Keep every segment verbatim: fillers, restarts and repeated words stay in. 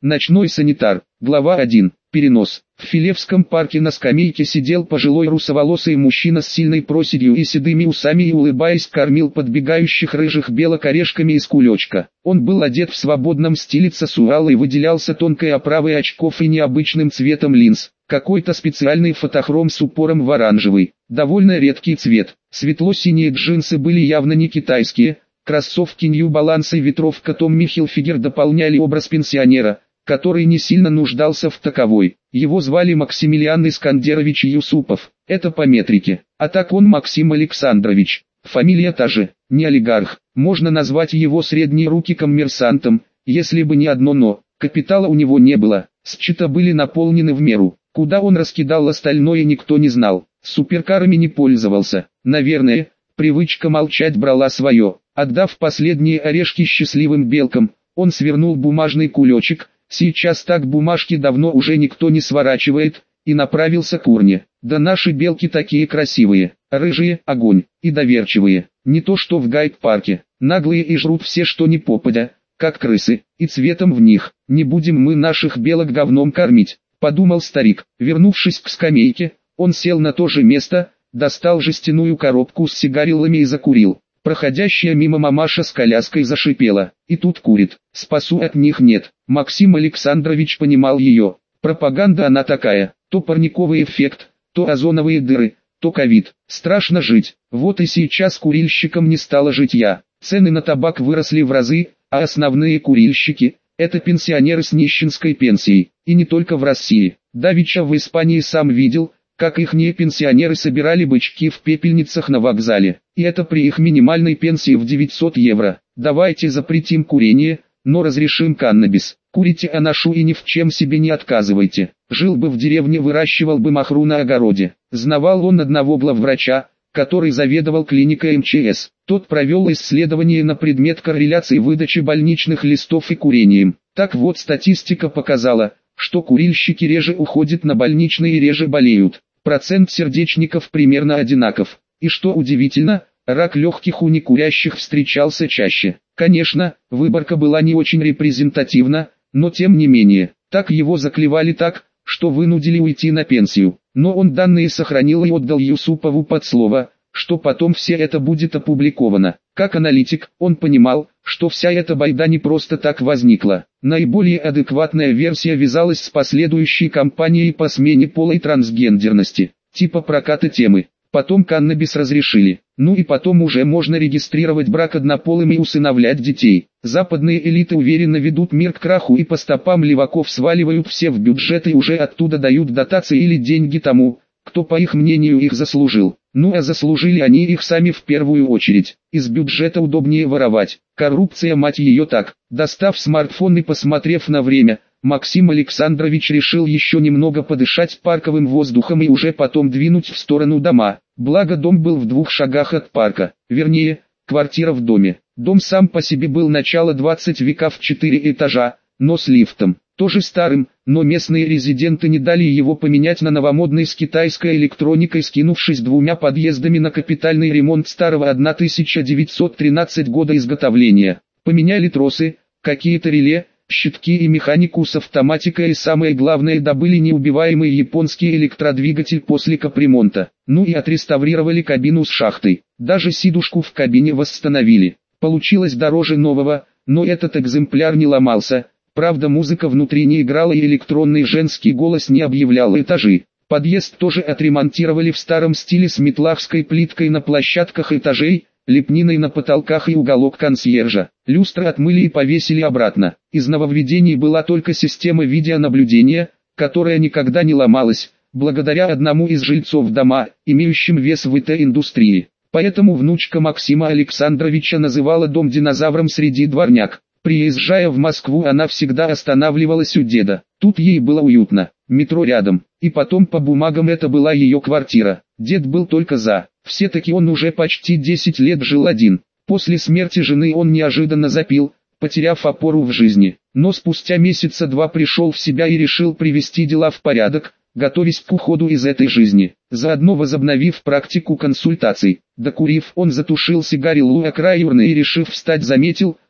Ночной санитар. Глава один. Перенос. В Филевском парке на скамейке сидел пожилой русоволосый мужчина с сильной проседью и седыми усами и, улыбаясь, кормил подбегающих рыжих белок орешками из кулечка. Он был одет в свободном стиле цасуала и выделялся тонкой оправой очков и необычным цветом линз. Какой-то специальный фотохром с упором в оранжевый. Довольно редкий цвет. Светло-синие джинсы были явно не китайские. Кроссовки New Balance и ветровка Tommy Hilfiger дополняли образ пенсионера, который не сильно нуждался в таковой. Его звали Максимилиан Искандерович Юсупов, это по метрике. А так он Максим Александрович, фамилия та же, не олигарх. Можно назвать его средней руки коммерсантом, если бы не одно но. Капитала у него не было, счета были наполнены в меру. Куда он раскидал остальное, никто не знал. Суперкарами не пользовался. Наверное, привычка молчать брала свое. Отдав последние орешки счастливым белкам, он свернул бумажный кулечек. Сейчас так бумажки давно уже никто не сворачивает, и направился к урне. Да наши белки такие красивые, рыжие, огонь, и доверчивые, не то что в гайд-парке, наглые и жрут все что ни попадя, как крысы, и цветом в них. Не будем мы наших белок говном кормить, подумал старик. Вернувшись к скамейке, он сел на то же место, достал жестяную коробку с сигарилами и закурил. Проходящая мимо мамаша с коляской зашипела. И тут курит. Спасу от них нет. Максим Александрович понимал ее. Пропаганда она такая. То парниковый эффект, то озоновые дыры, то ковид. Страшно жить. Вот и сейчас курильщикам не стало житья. Цены на табак выросли в разы, а основные курильщики – это пенсионеры с нищенской пенсией. И не только в России. Давеча в Испании сам видел, как ихние пенсионеры собирали бычки в пепельницах на вокзале. И это при их минимальной пенсии в девятьсот евро. Давайте запретим курение, но разрешим каннабис. Курите, а ношу и ни в чем себе не отказывайте. Жил бы в деревне, выращивал бы махру на огороде. Знавал он одного главврача, который заведовал клиникой эм че эс. Тот провел исследование на предмет корреляции выдачи больничных листов и курением. Так вот, статистика показала, что курильщики реже уходят на больничные и реже болеют. Процент сердечников примерно одинаков. И что удивительно, рак легких у некурящих встречался чаще. Конечно, выборка была не очень репрезентативна, но тем не менее, так его заклевали так, что вынудили уйти на пенсию. Но он данные сохранил и отдал Юсупову под слово, что потом все это будет опубликовано. Как аналитик, он понимал, что вся эта байда не просто так возникла. Наиболее адекватная версия вязалась с последующей кампанией по смене пола и трансгендерности, типа проката темы. Потом каннабис разрешили. Ну и потом уже можно регистрировать брак однополым и усыновлять детей. Западные элиты уверенно ведут мир к краху и по стопам леваков сваливают все в бюджет и уже оттуда дают дотации или деньги тому, кто по их мнению их заслужил. Ну а заслужили они их сами в первую очередь. Из бюджета удобнее воровать. Коррупция, мать ее, так. Достав смартфон и посмотрев на время, Максим Александрович решил еще немного подышать парковым воздухом и уже потом двинуть в сторону дома. Благо дом был в двух шагах от парка, вернее, квартира в доме. Дом сам по себе был начала двадцатого века в четыре этажа, но с лифтом. Тоже старым, но местные резиденты не дали его поменять на новомодный с китайской электроникой, скинувшись двумя подъездами на капитальный ремонт старого тысяча девятьсот тринадцатого года изготовления. Поменяли тросы, какие-то реле, щитки и механику с автоматикой, и самое главное, добыли неубиваемый японский электродвигатель после капремонта. Ну и отреставрировали кабину с шахтой. Даже сидушку в кабине восстановили. Получилось дороже нового, но этот экземпляр не ломался. Правда, музыка внутри не играла и электронный женский голос не объявлял этажи. Подъезд тоже отремонтировали в старом стиле с метлахской плиткой на площадках этажей, лепниной на потолках и уголок консьержа. Люстры отмыли и повесили обратно. Из нововведений была только система видеонаблюдения, которая никогда не ломалась, благодаря одному из жильцов дома, имеющим вес в и тэ-индустрии. Поэтому внучка Максима Александровича называла дом динозавром среди дворняк. Приезжая в Москву, она всегда останавливалась у деда. Тут ей было уютно, метро рядом. И потом по бумагам это была ее квартира. Дед был только за. Все-таки он уже почти десять лет жил один. После смерти жены он неожиданно запил, потеряв опору в жизни. Но спустя месяца два пришел в себя и решил привести дела в порядок, готовясь к уходу из этой жизни. Заодно возобновив практику консультаций. Докурив, он затушил сигарилу о край урны и, решив встать, заметил,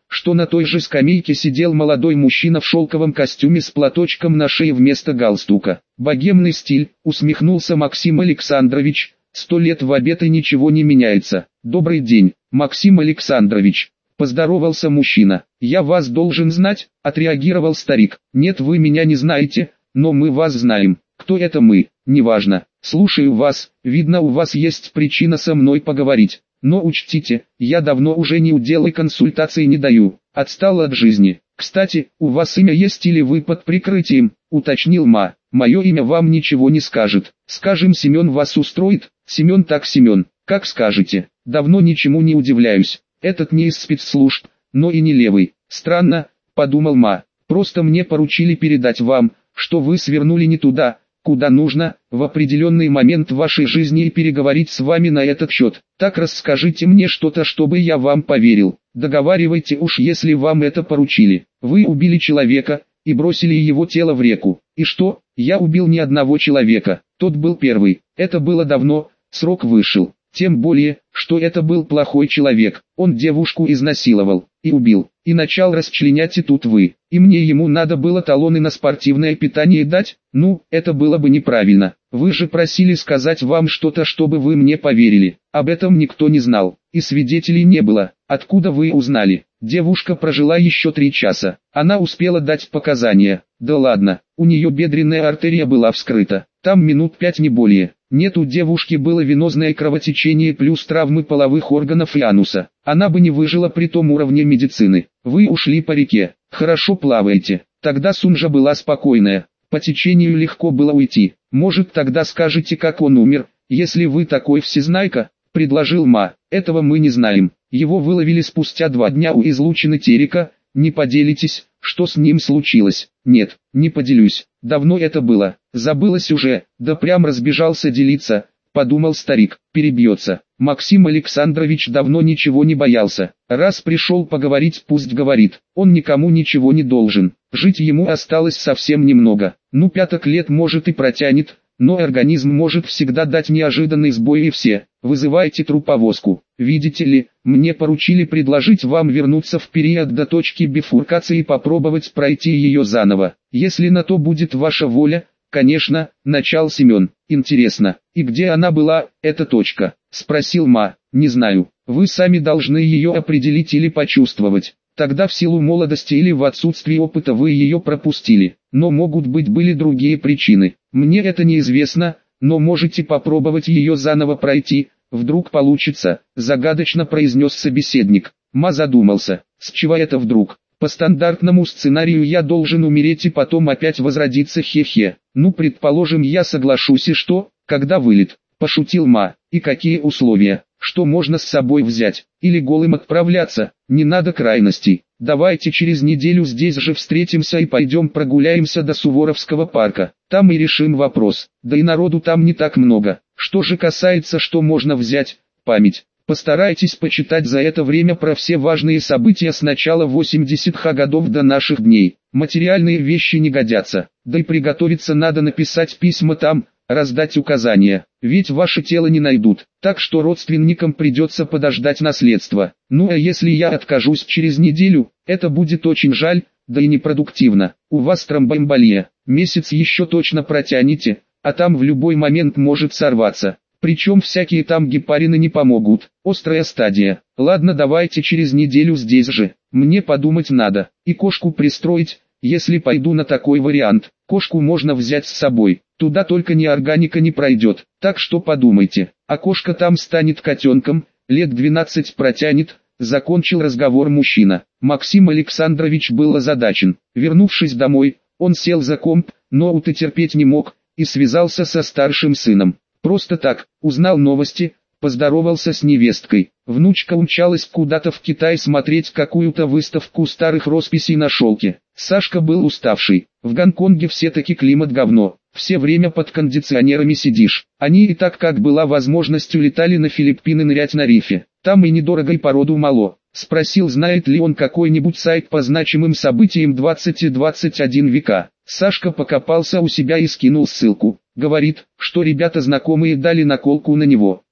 что на той же скамейке сидел молодой мужчина в шелковом костюме с платочком на шее вместо галстука. «Богемный стиль», усмехнулся Максим Александрович, «сто лет в обед и ничего не меняется». «Добрый день, Максим Александрович», поздоровался мужчина. «Я вас должен знать», отреагировал старик. «Нет, вы меня не знаете, но мы вас знаем». «Кто это мы?» «Неважно. Слушаю вас, видно, у вас есть причина со мной поговорить. Но учтите, я давно уже ни удел и консультаций не даю, отстал от жизни. Кстати, у вас имя есть или вы под прикрытием?» уточнил Ма. «Мое имя вам ничего не скажет. Скажем, Семен вас устроит?» «Семен так Семен, как скажете. Давно ничему не удивляюсь. Этот не из спецслужб, но и не левый. Странно», подумал Ма. «Просто мне поручили передать вам, что вы свернули не туда, куда нужно, в определенный момент вашей жизни и переговорить с вами на этот счет. Так расскажите мне что-то, чтобы я вам поверил. Договаривайте уж, если вам это поручили. Вы убили человека и бросили его тело в реку. И что? Я убил не одного человека. Тот был первый. Это было давно, срок вышел. Тем более, что это был плохой человек. Он девушку изнасиловал и убил, и начал расчленять, и тут вы. И мне ему надо было талоны на спортивное питание дать? Ну, это было бы неправильно. Вы же просили сказать вам что-то, чтобы вы мне поверили. Об этом никто не знал, и свидетелей не было. Откуда вы узнали?» Девушка прожила еще три часа. Она успела дать показания. Да ладно, у нее бедренная артерия была вскрыта. Там минут пять не более. Нет, у девушки было венозное кровотечение плюс травмы половых органов и ануса. Она бы не выжила при том уровне медицины. Вы ушли по реке. Хорошо плаваете. Тогда Сунжа была спокойная. По течению легко было уйти. Может, тогда скажете, как он умер, если вы такой всезнайка? Предложил Ма. Этого мы не знаем. Его выловили спустя два дня у излучины Терека. Не поделитесь, что с ним случилось? Нет, не поделюсь. Давно это было. Забылось уже. Да прям разбежался делиться. Подумал старик. Перебьется. Максим Александрович давно ничего не боялся. Раз пришел поговорить, пусть говорит. Он никому ничего не должен. Жить ему осталось совсем немного. Ну, пяток лет может и протянет. Но организм может всегда дать неожиданный сбой, и все. Вызывайте труповозку. Видите ли, мне поручили предложить вам вернуться в период до точки бифуркации и попробовать пройти ее заново. Если на то будет ваша воля, конечно, начал Семен. Интересно, и где она была, эта точка? Спросил Ма. Не знаю, вы сами должны ее определить или почувствовать. Тогда в силу молодости или в отсутствии опыта вы ее пропустили. Но могут быть были другие причины. Мне это неизвестно, но можете попробовать ее заново пройти, вдруг получится, загадочно произнес собеседник. Ма задумался, с чего это вдруг? По стандартному сценарию я должен умереть и потом опять возродиться, хе-хе. Ну, предположим, я соглашусь, и что, когда вылет? Пошутил Ма. И какие условия? Что можно с собой взять? Или голым отправляться? Не надо крайностей. Давайте через неделю здесь же встретимся и пойдем прогуляемся до Суворовского парка. Там и решим вопрос. Да и народу там не так много. Что же касается, что можно взять? Память. Постарайтесь почитать за это время про все важные события с начала восьмидесятых годов до наших дней. Материальные вещи не годятся. Да и приготовиться надо написать письма там, раздать указания, ведь ваше тело не найдут, так что родственникам придется подождать наследство. Ну а если я откажусь через неделю, это будет очень жаль, да и непродуктивно. У вас тромбоэмболия, месяц еще точно протянете, а там в любой момент может сорваться. Причем всякие там гепарины не помогут, острая стадия. Ладно, давайте через неделю здесь же, мне подумать надо, и кошку пристроить, если пойду на такой вариант. Кошку можно взять с собой, туда только неорганика не пройдет, так что подумайте. А кошка там станет котенком, лет двенадцать протянет, закончил разговор мужчина. Максим Александрович был озадачен. Вернувшись домой, он сел за комп, но утерпеть не мог, и связался со старшим сыном. Просто так, узнал новости, поздоровался с невесткой. Внучка умчалась куда-то в Китай смотреть какую-то выставку старых росписей на шелке. Сашка был уставший. В Гонконге все-таки климат говно. Все время под кондиционерами сидишь. Они и так, как была возможность, улетали на Филиппины нырять на рифе. Там и недорого, и породу мало. Спросил, знает ли он какой-нибудь сайт по значимым событиям двадцатого и двадцать первого века. Сашка покопался у себя и скинул ссылку. Говорит, что ребята знакомые дали наколку на него.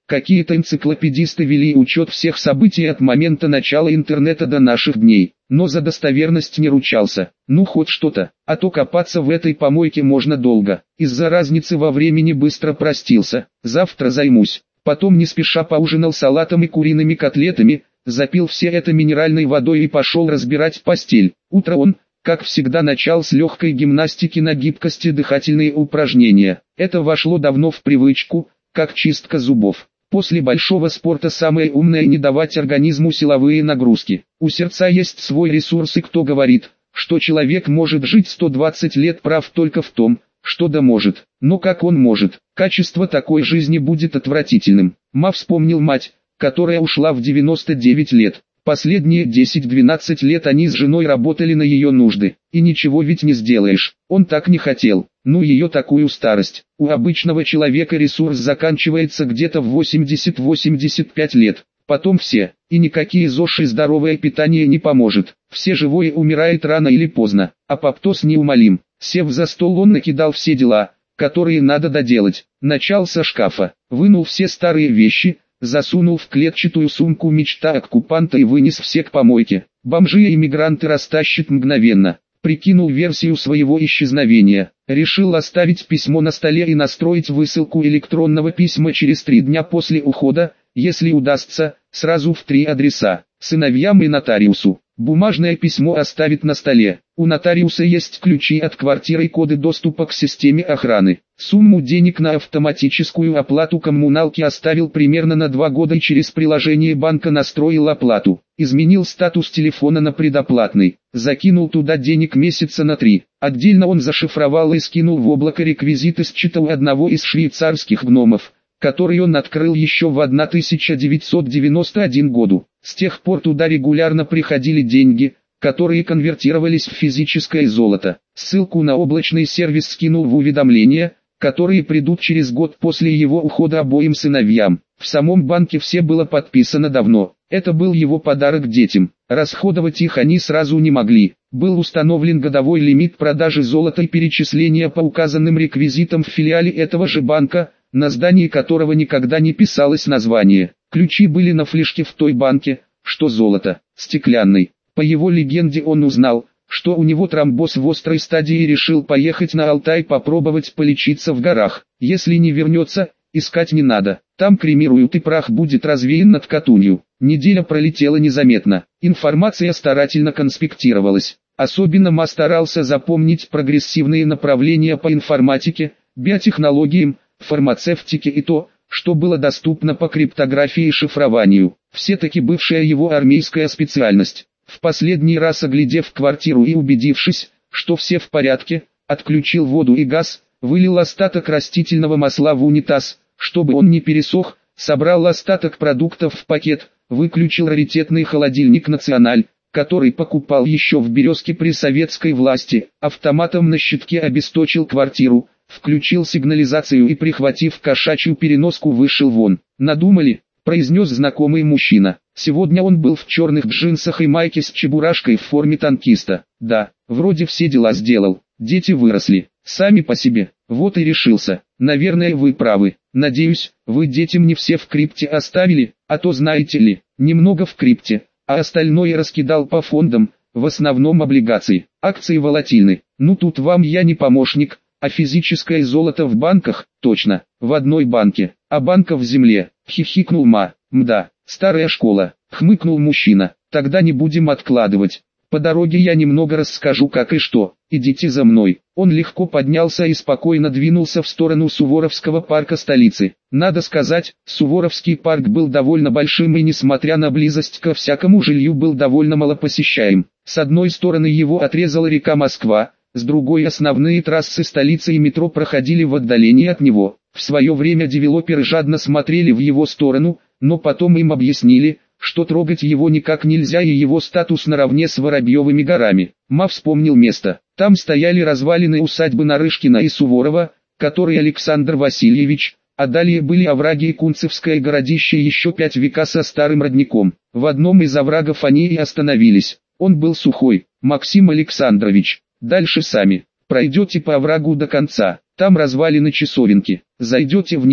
Какие-то энциклопедисты вели учет всех событий от момента начала интернета до наших дней, но за достоверность не ручался. Ну хоть что-то, а то копаться в этой помойке можно долго. Из-за разницы во времени быстро простился, завтра займусь. Потом не спеша поужинал салатом и куриными котлетами, запил все это минеральной водой и пошел разбирать постель. Утро он, как всегда, начал с легкой гимнастики на гибкости, дыхательные упражнения. Это вошло давно в привычку, как чистка зубов. После большого спорта самое умное не давать организму силовые нагрузки. У сердца есть свой ресурс, и кто говорит, что человек может жить сто двадцать лет, прав только в том, что да может. Но как он может? Качество такой жизни будет отвратительным. Ма вспомнил мать, которая ушла в девяносто девять лет. Последние десять-двенадцать лет они с женой работали на ее нужды. И ничего ведь не сделаешь. Он так не хотел. Ну ее такую старость. У обычного человека ресурс заканчивается где-то в восемьдесят-восемьдесят пять лет. Потом все. И никакие ЗОЖ и здоровое питание не поможет. Все живое умирает рано или поздно. А Паптос неумолим. Сев за стол, он накидал все дела, которые надо доделать. Начал со шкафа. Вынул все старые вещи, засунул в клетчатую сумку мечта оккупанта и вынес все к помойке. Бомжи и иммигранты растащат мгновенно. Прикинул версию своего исчезновения. Решил оставить письмо на столе и настроить высылку электронного письма через три дня после ухода, если удастся, сразу в три адреса: сыновьям и нотариусу. Бумажное письмо оставит на столе. У нотариуса есть ключи от квартиры и коды доступа к системе охраны. Сумму денег на автоматическую оплату коммуналки оставил примерно на два года и через приложение банка настроил оплату. Изменил статус телефона на предоплатный. Закинул туда денег месяца на три. Отдельно он зашифровал и скинул в облако реквизиты счета у одного из швейцарских гномов, который он открыл еще в тысяча девятьсот девяносто первом году. С тех пор туда регулярно приходили деньги, которые конвертировались в физическое золото. Ссылку на облачный сервис скинул в уведомления, которые придут через год после его ухода обоим сыновьям. В самом банке все было подписано давно. Это был его подарок детям. Расходовать их они сразу не могли. Был установлен годовой лимит продажи золота и перечисления по указанным реквизитам в филиале этого же банка, на здании которого никогда не писалось название. Ключи были на флешке в той банке, что золото, стеклянный. По его легенде он узнал, что у него тромбоз в острой стадии и решил поехать на Алтай попробовать полечиться в горах. Если не вернется, искать не надо. Там кремируют и прах будет развеян над Катунью. Неделя пролетела незаметно. Информация старательно конспектировалась. Особенно Ма старался запомнить прогрессивные направления по информатике, биотехнологиям, фармацевтике и то, что было доступно по криптографии и шифрованию. Все-таки бывшая его армейская специальность. В последний раз оглядев квартиру и убедившись, что все в порядке, отключил воду и газ, вылил остаток растительного масла в унитаз, чтобы он не пересох, собрал остаток продуктов в пакет, выключил раритетный холодильник «Националь», который покупал еще в «Березке» при советской власти, автоматом на щитке обесточил квартиру, включил сигнализацию и, прихватив кошачью переноску, вышел вон. «Надумали?» – произнес знакомый мужчина. Сегодня он был в черных джинсах и майке с чебурашкой в форме танкиста. Да, вроде все дела сделал. Дети выросли, сами по себе. Вот и решился. Наверное, вы правы. Надеюсь, вы детям не все в крипте оставили, а то, знаете ли, немного в крипте, а остальное раскидал по фондам, в основном облигации. Акции волатильны. Ну тут вам я не помощник. А физическое золото в банках, точно, в одной банке, а банка в земле, хихикнул Ма. Мда, старая школа, хмыкнул мужчина, тогда не будем откладывать. По дороге я немного расскажу как и что, идите за мной. Он легко поднялся и спокойно двинулся в сторону Суворовского парка столицы. Надо сказать, Суворовский парк был довольно большим и, несмотря на близость ко всякому жилью, был довольно малопосещаем. С одной стороны его отрезала река Москва, с другой основные трассы столицы и метро проходили в отдалении от него. В свое время девелоперы жадно смотрели в его сторону, но потом им объяснили, что трогать его никак нельзя и его статус наравне с Воробьевыми горами. Ма вспомнил место. Там стояли развалины усадьбы Нарышкина и Суворова, который Александр Васильевич, а далее были овраги и Кунцевское городище еще пять века со старым родником. В одном из оврагов они и остановились. Он был сухой. Максим Александрович. Дальше сами. Пройдете по оврагу до конца. Там развалины часовенки. Зайдете в нее.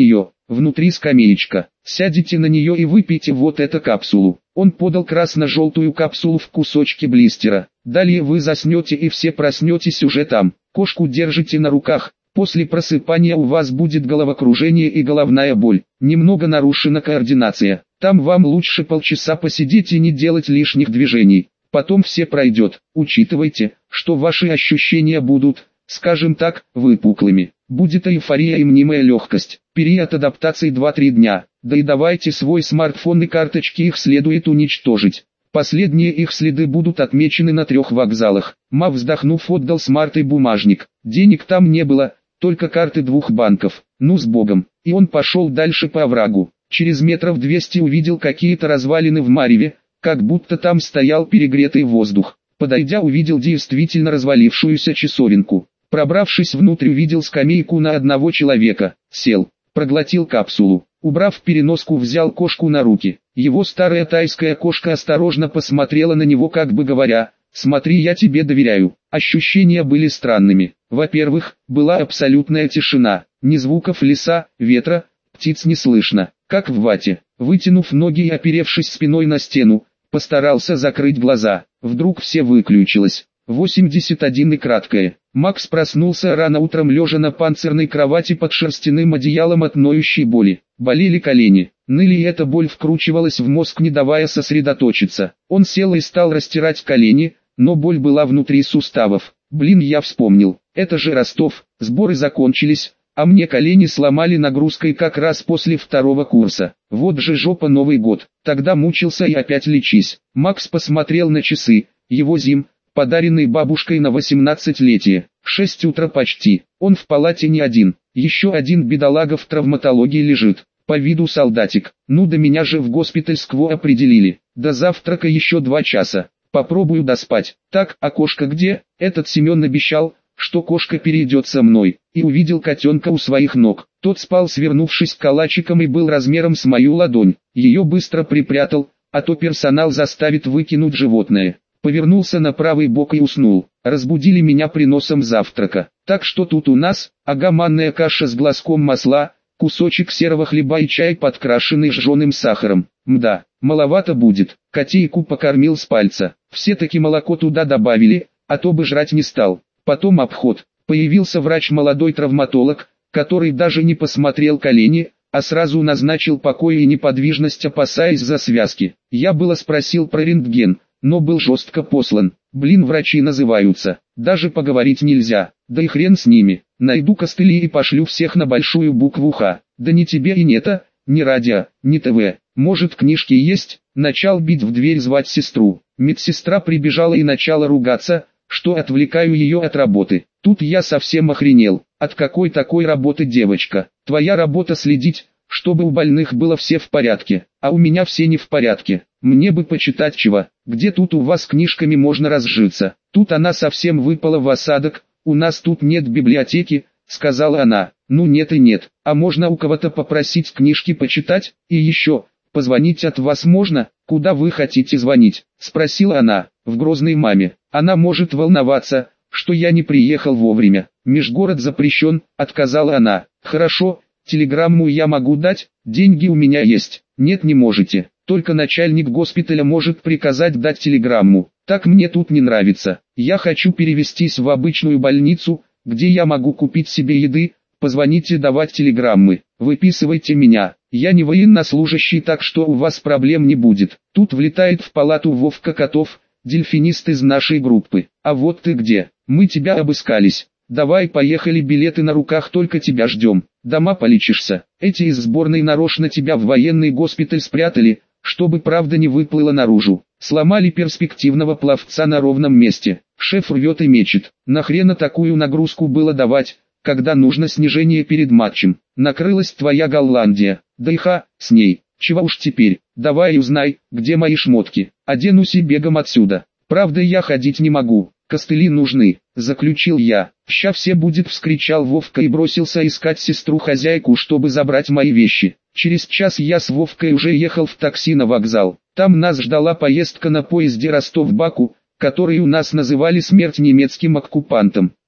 внутри скамеечка. Сядете на нее и выпейте вот эту капсулу. Он подал красно-желтую капсулу в кусочке блистера. Далее вы заснете и все проснетесь уже там. Кошку держите на руках. После просыпания у вас будет головокружение и головная боль. Немного нарушена координация. Там вам лучше полчаса посидеть и не делать лишних движений. Потом все пройдет. Учитывайте, что ваши ощущения будут, скажем так, выпуклыми. Будет эйфория и мнимая легкость. Период адаптации два-три дня. Да и давайте свой смартфон и карточки, их следует уничтожить. Последние их следы будут отмечены на трех вокзалах. Ма, вздохнув, отдал смарт и бумажник. Денег там не было, только карты двух банков. Ну с Богом. И он пошел дальше по оврагу. Через метров двести увидел какие-то развалины в мареве, как будто там стоял перегретый воздух. Подойдя, увидел действительно развалившуюся часовенку. Пробравшись внутрь, увидел скамейку на одного человека. Сел, проглотил капсулу. Убрав переноску, взял кошку на руки. Его старая тайская кошка осторожно посмотрела на него, как бы говоря: «Смотри, я тебе доверяю». Ощущения были странными. Во-первых, была абсолютная тишина. Ни звуков леса, ветра, птиц не слышно. Как в вате. Вытянув ноги и оперевшись спиной на стену, постарался закрыть глаза. Вдруг все выключилось. восемьдесят один и краткое. Макс проснулся рано утром, лежа на панцирной кровати под шерстяным одеялом от ноющей боли. Болели колени, ныли, и эта боль вкручивалась в мозг, не давая сосредоточиться. Он сел и стал растирать колени, но боль была внутри суставов. Блин, я вспомнил, это же Ростов, сборы закончились, а мне колени сломали нагрузкой как раз после второго курса. Вот же жопа, Новый год. Тогда мучился и опять лечись. Макс посмотрел на часы, его зим, подаренный бабушкой на восемнадцатилетие. Шесть утра почти. Он в палате не один. Еще один бедолага в травматологии лежит. По виду солдатик. Ну да меня же в госпитальскво определили. До завтрака еще два часа. Попробую доспать. Так, а кошка где? Этот Семен обещал, что кошка перейдет со мной. И увидел котенка у своих ног. Тот спал, свернувшись калачиком, и был размером с мою ладонь. Ее быстро припрятал, а то персонал заставит выкинуть животное. Повернулся на правый бок и уснул. Разбудили меня приносом завтрака. Так что тут у нас: ага, манная каша с глазком масла, кусочек серого хлеба и чай, подкрашенный жженым сахаром. Мда, маловато будет. Котейку покормил с пальца. Все-таки молоко туда добавили, а то бы жрать не стал. Потом обход. Появился врач, молодой травматолог, который даже не посмотрел колени, а сразу назначил покой и неподвижность, опасаясь за связки. Я было спросил про рентген, но был жестко послан. Блин, врачи называются. Даже поговорить нельзя. Да и хрен с ними. Найду костыли и пошлю всех на большую букву Х. Да ни тебе и нета, ни радио, ни ТВ. Может, книжки есть? Начал бить в дверь, звать сестру. Медсестра прибежала и начала ругаться, что отвлекаю ее от работы. Тут я совсем охренел. От какой такой работы, девочка? Твоя работа следить, чтобы у больных было все в порядке, а у меня все не в порядке. Мне бы почитать чего. Где тут у вас книжками можно разжиться? Тут она совсем выпала в осадок. У нас тут нет библиотеки, сказала она. Ну нет и нет. А можно у кого-то попросить книжки почитать? И еще, позвонить от вас можно? Куда вы хотите звонить? Спросила она. В Грозный маме. Она может волноваться, что я не приехал вовремя. Межгород запрещен, отказала она. Хорошо, телеграмму я могу дать, деньги у меня есть. Нет, не можете. Только начальник госпиталя может приказать дать телеграмму. Так мне тут не нравится. Я хочу перевестись в обычную больницу, где я могу купить себе еды. Позвоните давать телеграммы. Выписывайте меня. Я не военнослужащий, так что у вас проблем не будет. Тут влетает в палату Вовка Котов, дельфинист из нашей группы. А вот ты где? Мы тебя обыскались. Давай, поехали, билеты на руках, только тебя ждем. Дома полечишься. Эти из сборной нарочно тебя в военный госпиталь спрятали, чтобы правда не выплыла наружу. Сломали перспективного пловца на ровном месте. Шеф рвет и мечет. Нахрена такую нагрузку было давать, когда нужно снижение перед матчем? Накрылась твоя Голландия. Да и ха, с ней. Чего уж теперь? Давай узнай, где мои шмотки. Оденусь и бегом отсюда. Правда, я ходить не могу. Костыли нужны, заключил я. Ща все будет, вскричал Вовка и бросился искать сестру-хозяйку, чтобы забрать мои вещи. Через час я с Вовкой уже ехал в такси на вокзал. Там нас ждала поездка на поезде Ростов-Баку, который у нас называли «Смерть немецким оккупантам».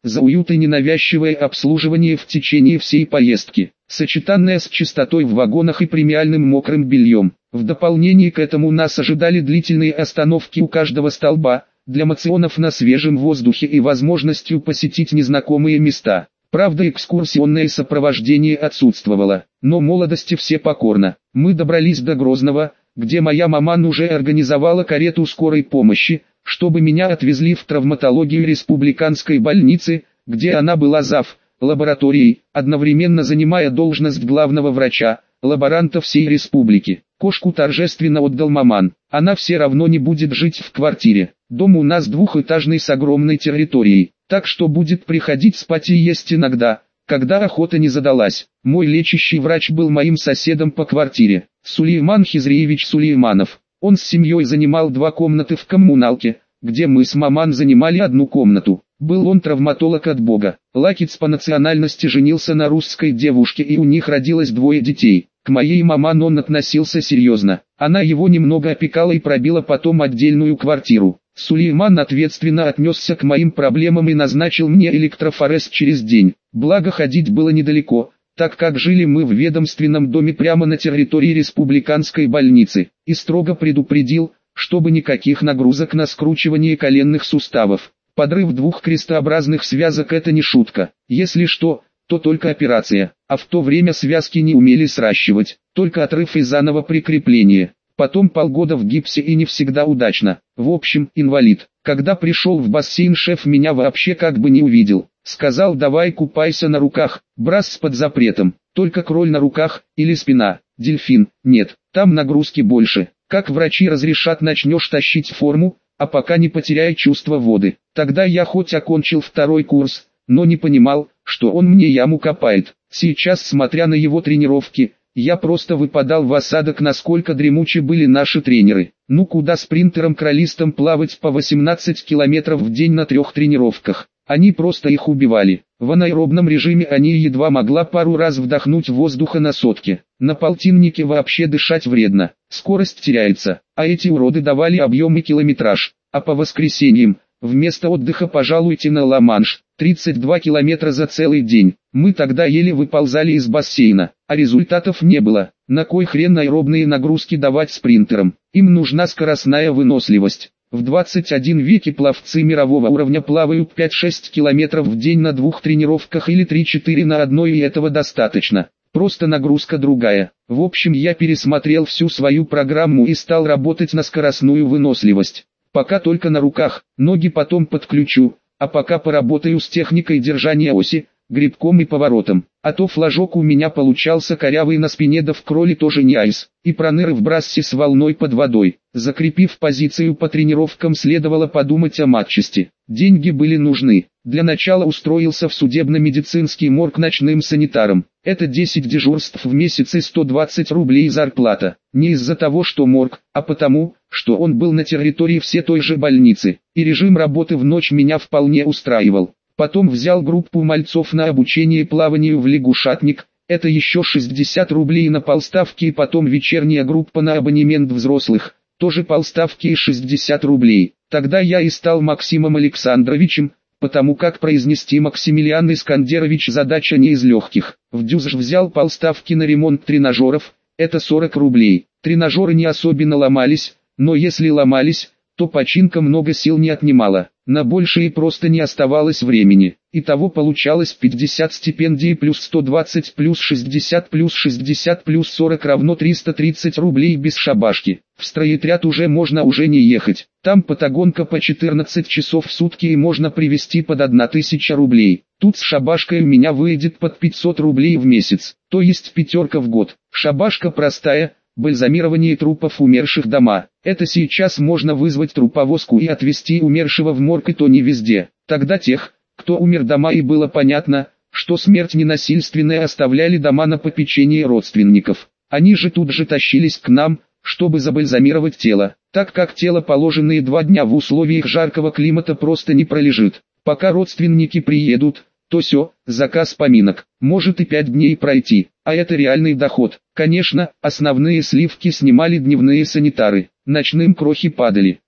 за уют и ненавязчивое обслуживание в течение всей поездки, сочетанное с чистотой в вагонах и премиальным мокрым бельем. В дополнение к этому нас ожидали длительные остановки у каждого столба, для моционов на свежем воздухе и возможностью посетить незнакомые места. Правда, экскурсионное сопровождение отсутствовало, но молодости все покорно. Мы добрались до Грозного, где моя маман уже организовала карету скорой помощи, чтобы меня отвезли в травматологию республиканской больницы, где она была зав. Лабораторией, одновременно занимая должность главного врача, лаборанта всей республики. Кошку торжественно отдал маман, она все равно не будет жить в квартире. Дом у нас двухэтажный с огромной территорией, так что будет приходить спать и есть иногда, когда охота не задалась. Мой лечащий врач был моим соседом по квартире, Сулейман Хизриевич Сулейманов. Он с семьей занимал два комнаты в коммуналке, где мы с маман занимали одну комнату. Был он травматолог от Бога. Лакиц по национальности женился на русской девушке, и у них родилось двое детей. К моей маман он относился серьезно. Она его немного опекала и пробила потом отдельную квартиру. Сулейман ответственно отнесся к моим проблемам и назначил мне электрофорез через день. Благо ходить было недалеко, так как жили мы в ведомственном доме прямо на территории республиканской больницы, и строго предупредил, чтобы никаких нагрузок на скручивание коленных суставов. Подрыв двух крестообразных связок – это не шутка. Если что, то только операция, а в то время связки не умели сращивать, только отрыв и заново прикрепление. Потом полгода в гипсе и не всегда удачно. В общем, инвалид. Когда пришел в бассейн, шеф меня вообще как бы не увидел. Сказал: давай купайся на руках, брас под запретом, только кроль на руках, или спина, дельфин, нет, там нагрузки больше. Как врачи разрешат, начнешь тащить форму, а пока не потеряй чувство воды. Тогда я хоть окончил второй курс, но не понимал, что он мне яму копает. Сейчас, смотря на его тренировки, я просто выпадал в осадок, насколько дремучи были наши тренеры. Ну куда спринтерам-кролистам плавать по восемнадцать километров в день на трех тренировках? Они просто их убивали. В анаэробном режиме они едва могла пару раз вдохнуть воздуха на сотке. На полтиннике вообще дышать вредно, скорость теряется, а эти уроды давали объем и километраж. А по воскресеньям, вместо отдыха пожалуйте на Ла-Манш, тридцать два километра за целый день. Мы тогда еле выползали из бассейна, а результатов не было. На кой хрен аэробные нагрузки давать спринтерам? Им нужна скоростная выносливость. В двадцать первом веке пловцы мирового уровня плавают пять-шесть километров в день на двух тренировках или три-четыре на одной, и этого достаточно. Просто нагрузка другая. В общем, я пересмотрел всю свою программу и стал работать на скоростную выносливость. Пока только на руках, ноги потом подключу, а пока поработаю с техникой держания оси, грибком и поворотом. А то флажок у меня получался корявый на спине, да в кроле тоже не айс. И проныры в брассе с волной под водой. Закрепив позицию по тренировкам, следовало подумать о матчасти. Деньги были нужны. Для начала устроился в судебно-медицинский морг ночным санитаром. Это десять дежурств в месяц и сто двадцать рублей зарплата. Не из-за того, что морг, а потому, что он был на территории все той же больницы. И режим работы в ночь меня вполне устраивал. Потом взял группу мальцов на обучение плаванию в лягушатник, это еще шестьдесят рублей на полставки, и потом вечерняя группа на абонемент взрослых, тоже полставки и шестьдесят рублей. Тогда я и стал Максимом Александровичем, потому как произнести Максимилиан Искандерович задача не из легких. В дюзж взял полставки на ремонт тренажеров, это сорок рублей. Тренажеры не особенно ломались, но если ломались, то починка много сил не отнимала. На большее просто не оставалось времени. Итого получалось пятьдесят стипендий плюс сто двадцать плюс шестьдесят плюс шестьдесят плюс сорок равно триста тридцать рублей без шабашки. В стройотряд уже можно уже не ехать. Там патагонка по четырнадцать часов в сутки и можно привезти под одна тысяча рублей. Тут с шабашкой у меня выйдет под пятьсот рублей в месяц, то есть пятерка в год. Шабашка простая. Бальзамирование трупов умерших дома. Это сейчас можно вызвать труповозку и отвезти умершего в морг, и то не везде. Тогда тех, кто умер дома, и было понятно, что смерть ненасильственная, оставляли дома на попечение родственников. Они же тут же тащились к нам, чтобы забальзамировать тело, так как тело положенные два дня в условиях жаркого климата просто не пролежит. Пока родственники приедут, то все, заказ поминок, может и пять дней пройти, а это реальный доход. Конечно, основные сливки снимали дневные санитары, ночным крохи падали.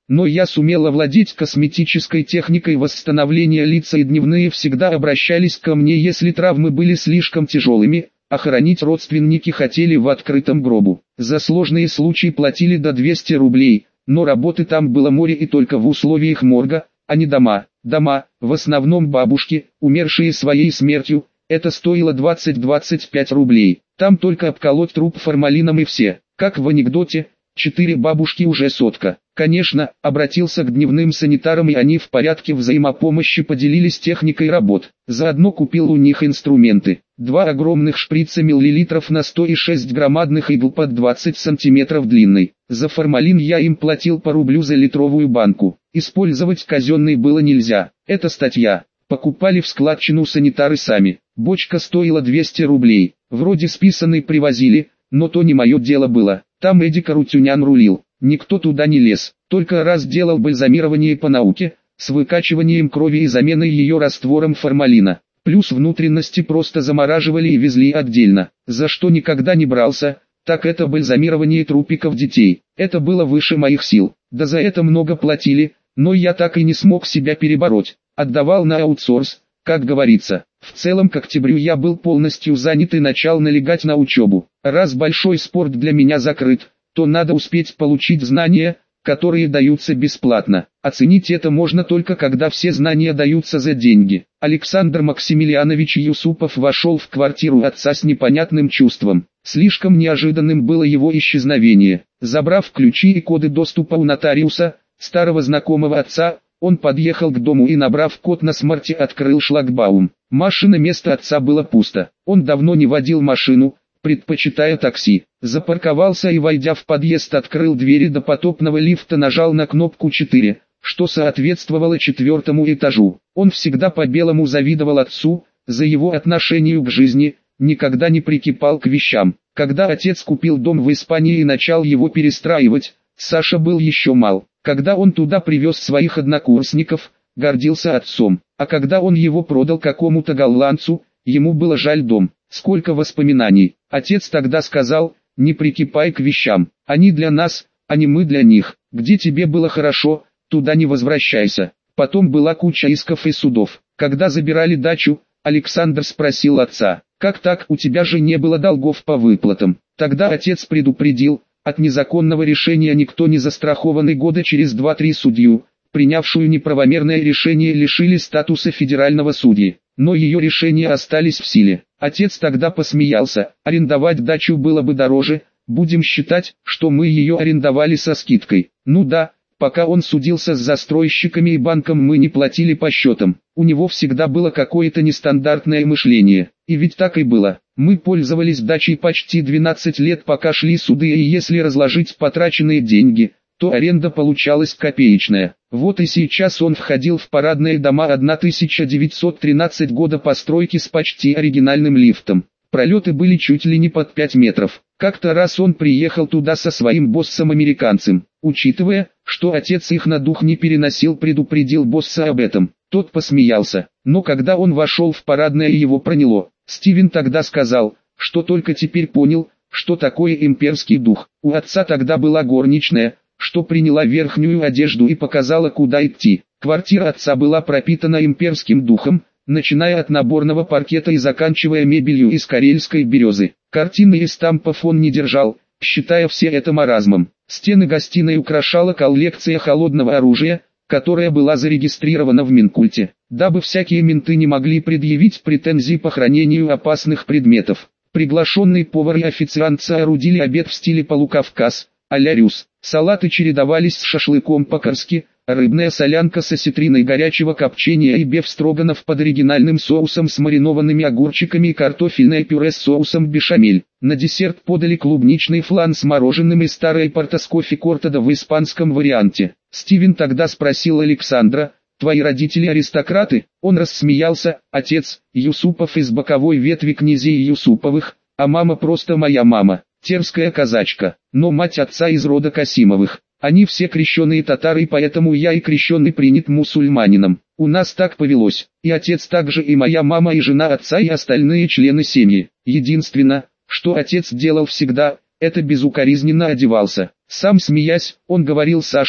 но я сумел овладеть косметической техникой восстановления лица, и дневные всегда обращались ко мне, если травмы были слишком тяжелыми, а хоронить родственники хотели в открытом гробу. За сложные случаи платили до двухсот рублей, но работы там было море, и только в условиях морга, а не дома. Дома, в основном бабушки, умершие своей смертью, это стоило двадцать-двадцать пять рублей. Там только обколоть труп формалином и все. Как в анекдоте, четыре бабушки уже сотка. Конечно, обратился к дневным санитарам, и они в порядке взаимопомощи поделились техникой работ. Заодно купил у них инструменты. Два огромных шприца миллилитров на сто и шесть громадных игл под двадцать сантиметров длиной. За формалин я им платил по рублю за литровую банку. Использовать казенный было нельзя. Это статья. Покупали в складчину санитары сами. Бочка стоила двести рублей. Вроде списанный привозили, но то не мое дело было. Там Эдик Арутюнян рулил. Никто туда не лез. Только раз делал бальзамирование по науке, с выкачиванием крови и заменой ее раствором формалина. Плюс внутренности просто замораживали и везли отдельно. За что никогда не брался, так это бальзамирование трупиков детей. Это было выше моих сил. Да за это много платили, но я так и не смог себя перебороть. Отдавал на аутсорс, как говорится. В целом к октябрю я был полностью занят и начал налегать на учебу. Раз большой спорт для меня закрыт, то надо успеть получить знания, которые даются бесплатно. Оценить это можно только когда все знания даются за деньги. Александр Максимилианович Юсупов вошел в квартиру отца с непонятным чувством. Слишком неожиданным было его исчезновение. Забрав ключи и коды доступа у нотариуса, старого знакомого отца, он подъехал к дому и, набрав код на смарте, открыл шлагбаум. Машина места отца было пусто. Он давно не водил машину, предпочитая такси. Запарковался и, войдя в подъезд, открыл двери допотопного лифта, нажал на кнопку четыре, что соответствовало четвертому этажу. Он всегда по-белому завидовал отцу, за его отношению к жизни, никогда не прикипал к вещам. Когда отец купил дом в Испании и начал его перестраивать, Саша был еще мал. Когда он туда привез своих однокурсников, гордился отцом, а когда он его продал какому-то голландцу, ему было жаль дом. Сколько воспоминаний. Отец тогда сказал: не прикипай к вещам, они для нас, а не мы для них. Где тебе было хорошо, туда не возвращайся. Потом была куча исков и судов. Когда забирали дачу, Александр спросил отца: как так, у тебя же не было долгов по выплатам? Тогда отец предупредил: от незаконного решения никто не застрахован, и года через два-три судью, принявшую неправомерное решение, лишили статуса федерального судьи. Но ее решения остались в силе. Отец тогда посмеялся: арендовать дачу было бы дороже, будем считать, что мы ее арендовали со скидкой. Ну да, пока он судился с застройщиками и банком, мы не платили по счетам. У него всегда было какое-то нестандартное мышление. И ведь так и было. Мы пользовались дачей почти двенадцать лет, пока шли суды, и если разложить потраченные деньги, то аренда получалась копеечная. Вот и сейчас он входил в парадные дома тысяча девятьсот тринадцатого года постройки с почти оригинальным лифтом. Пролеты были чуть ли не под пять метров. Как-то раз он приехал туда со своим боссом-американцем. Учитывая, что отец их на дух не переносил, предупредил босса об этом. Тот посмеялся. Но когда он вошел в парадное, его проняло. Стивен тогда сказал, что только теперь понял, что такое имперский дух. У отца тогда была горничная, что приняла верхнюю одежду и показала, куда идти. Квартира отца была пропитана имперским духом, начиная от наборного паркета и заканчивая мебелью из карельской березы. Картины и стампов он не держал, считая все это маразмом. Стены гостиной украшала коллекция холодного оружия, которая была зарегистрирована в Минкульте, дабы всякие менты не могли предъявить претензий по хранению опасных предметов. Приглашенный повар и официант соорудили обед в стиле полукавказ, а-ля рюс. Салаты чередовались с шашлыком по-корски, рыбная солянка с осетриной горячего копчения и бефстроганов под оригинальным соусом с маринованными огурчиками и картофельное пюре с соусом бешамель. На десерт подали клубничный флан с мороженым и старое порто с кофе кортадо в испанском варианте. Стивен тогда спросил Александра: «Твои родители аристократы?» Он рассмеялся: «Отец, Юсупов из боковой ветви князей Юсуповых, а мама просто моя мама, терская казачка, но мать отца из рода Касимовых. Они все крещеные татары, и поэтому я и крещеный принят мусульманином. У нас так повелось, и отец также, и моя мама, и жена отца, и остальные члены семьи. Единственное, что отец делал всегда, это безукоризненно одевался. Сам смеясь, он говорил Сашке,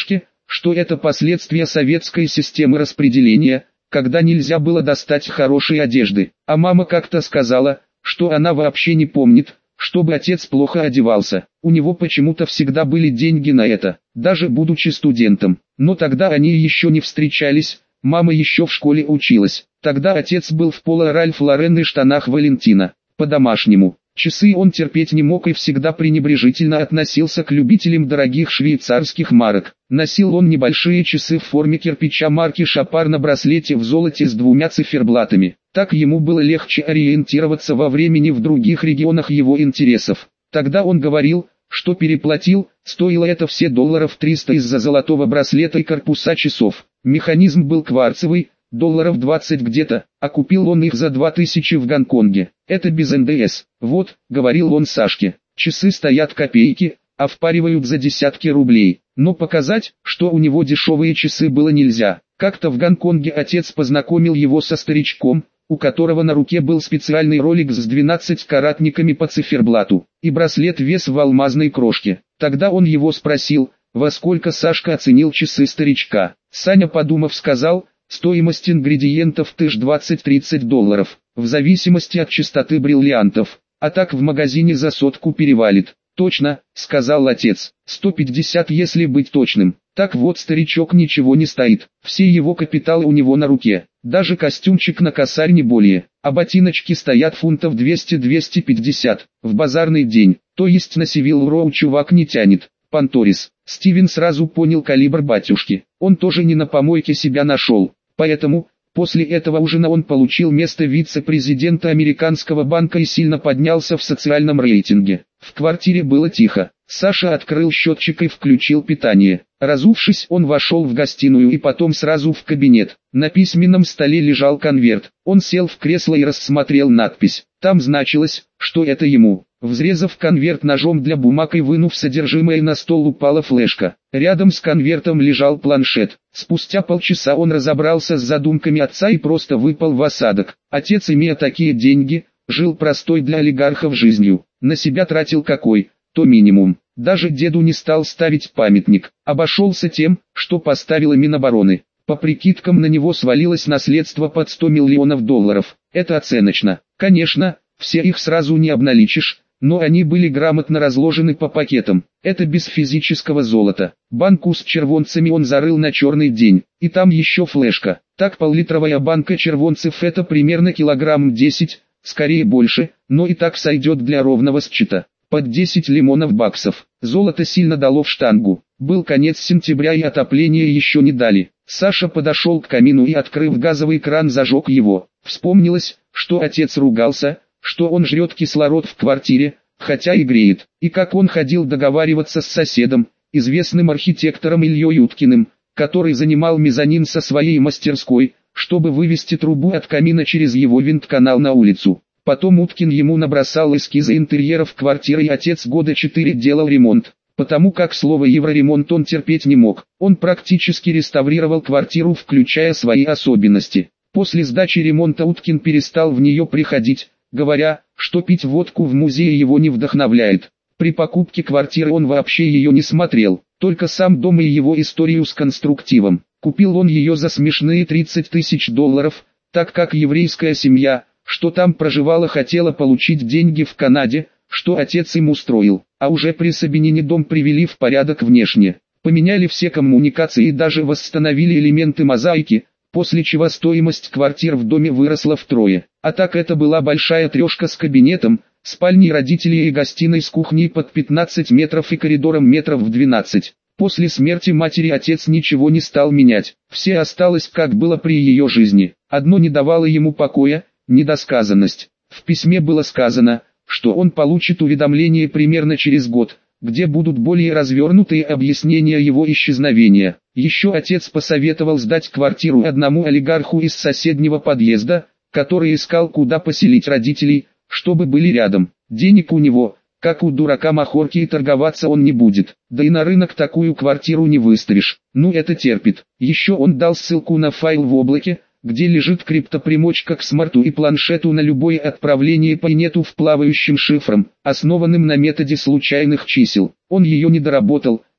что это последствия советской системы распределения, когда нельзя было достать хорошей одежды. А мама как-то сказала, что она вообще не помнит, чтобы отец плохо одевался. У него почему-то всегда были деньги на это, даже будучи студентом. Но тогда они еще не встречались, мама еще в школе училась. Тогда отец был в поло Ральф Лорен и штанах Валентина. По-домашнему. Часы он терпеть не мог и всегда пренебрежительно относился к любителям дорогих швейцарских марок. Носил он небольшие часы в форме кирпича марки Шапар на браслете в золоте с двумя циферблатами. Так ему было легче ориентироваться во времени в других регионах его интересов. Тогда он говорил, что переплатил, стоило это все долларов триста из-за золотого браслета и корпуса часов. Механизм был кварцевый, долларов двадцать где-то, а купил он их за две тысячи в Гонконге. Это без эн дэ эс. Вот, говорил он Сашке, часы стоят копейки, а впаривают за десятки рублей. Но показать, что у него дешевые часы было нельзя. Как-то в Гонконге отец познакомил его со старичком, у которого на руке был специальный Rolex с двенадцатикаратниками по циферблату, и браслет вес в алмазной крошке. Тогда он его спросил, во сколько Сашка оценил часы старичка. Саня, подумав, сказал, стоимость ингредиентов тысяч двадцать-тридцать долларов, в зависимости от частоты бриллиантов, а так в магазине за сотку перевалит. «Точно», — сказал отец, — «сто пятьдесят если быть точным». Так вот, старичок ничего не стоит, все его капиталы у него на руке, даже костюмчик на косарь не более, а ботиночки стоят фунтов двести-двести пятьдесят, в базарный день, то есть на Сивил Роу чувак не тянет. Панторис. Стивен сразу понял калибр батюшки, он тоже не на помойке себя нашел, поэтому, после этого ужина он получил место вице-президента американского банка и сильно поднялся в социальном рейтинге. В квартире было тихо. Саша открыл счетчик и включил питание. Разувшись, он вошел в гостиную и потом сразу в кабинет. На письменном столе лежал конверт. Он сел в кресло и рассмотрел надпись. Там значилось, что это ему. Взрезав конверт ножом для бумаг и вынув содержимое на стол, упала флешка. Рядом с конвертом лежал планшет. Спустя полчаса он разобрался с задумками отца и просто выпал в осадок. Отец, имея такие деньги, жил простой для олигархов жизнью. На себя тратил какой то минимум. Даже деду не стал ставить памятник. Обошелся тем, что поставила Минобороны. По прикидкам, на него свалилось наследство под сто миллионов долларов. Это оценочно. Конечно, все их сразу не обналичишь, но они были грамотно разложены по пакетам. Это без физического золота. Банку с червонцами он зарыл на черный день. И там еще флешка. Так пол-литровая банка червонцев — это примерно килограмм десять, скорее больше, но и так сойдет для ровного счета. Под десять лимонов баксов. Золото сильно дало в штангу. Был конец сентября и отопление еще не дали. Саша подошел к камину и, открыв газовый кран, зажег его. Вспомнилось, что отец ругался, что он жрет кислород в квартире, хотя и греет. И как он ходил договариваться с соседом, известным архитектором Ильей Уткиным, который занимал мезонин со своей мастерской, чтобы вывести трубу от камина через его винтканал на улицу. Потом Уткин ему набросал эскизы интерьеров квартиры, и отец года четыре делал ремонт. Потому как слово «евроремонт» он терпеть не мог. Он практически реставрировал квартиру, включая свои особенности. После сдачи ремонта Уткин перестал в нее приходить, говоря, что пить водку в музее его не вдохновляет. При покупке квартиры он вообще ее не смотрел, только сам дом и его историю с конструктивом. Купил он ее за смешные тридцать тысяч долларов, так как еврейская семья, что там проживала, хотела получить деньги в Канаде, что отец им устроил, а уже при Сабинине дом привели в порядок внешне. Поменяли все коммуникации и даже восстановили элементы мозаики, после чего стоимость квартир в доме выросла втрое. А так это была большая трешка с кабинетом, спальней родителей и гостиной с кухней под пятнадцать метров и коридором метров в двенадцать. После смерти матери отец ничего не стал менять, все осталось как было при ее жизни. Одно не давало ему покоя — недосказанность. В письме было сказано, что он получит уведомление примерно через год, где будут более развернутые объяснения его исчезновения. Еще отец посоветовал сдать квартиру одному олигарху из соседнего подъезда, который искал, куда поселить родителей, чтобы были рядом. Денег у него, как у дурака махорки, и торговаться он не будет. Да и на рынок такую квартиру не выставишь. Ну, это терпит. Еще он дал ссылку на файл в облаке, где лежит криптопримочка к смарту и планшету на любое отправление по инету в плавающим шифром, основанным на методе случайных чисел. Он ее не доработал,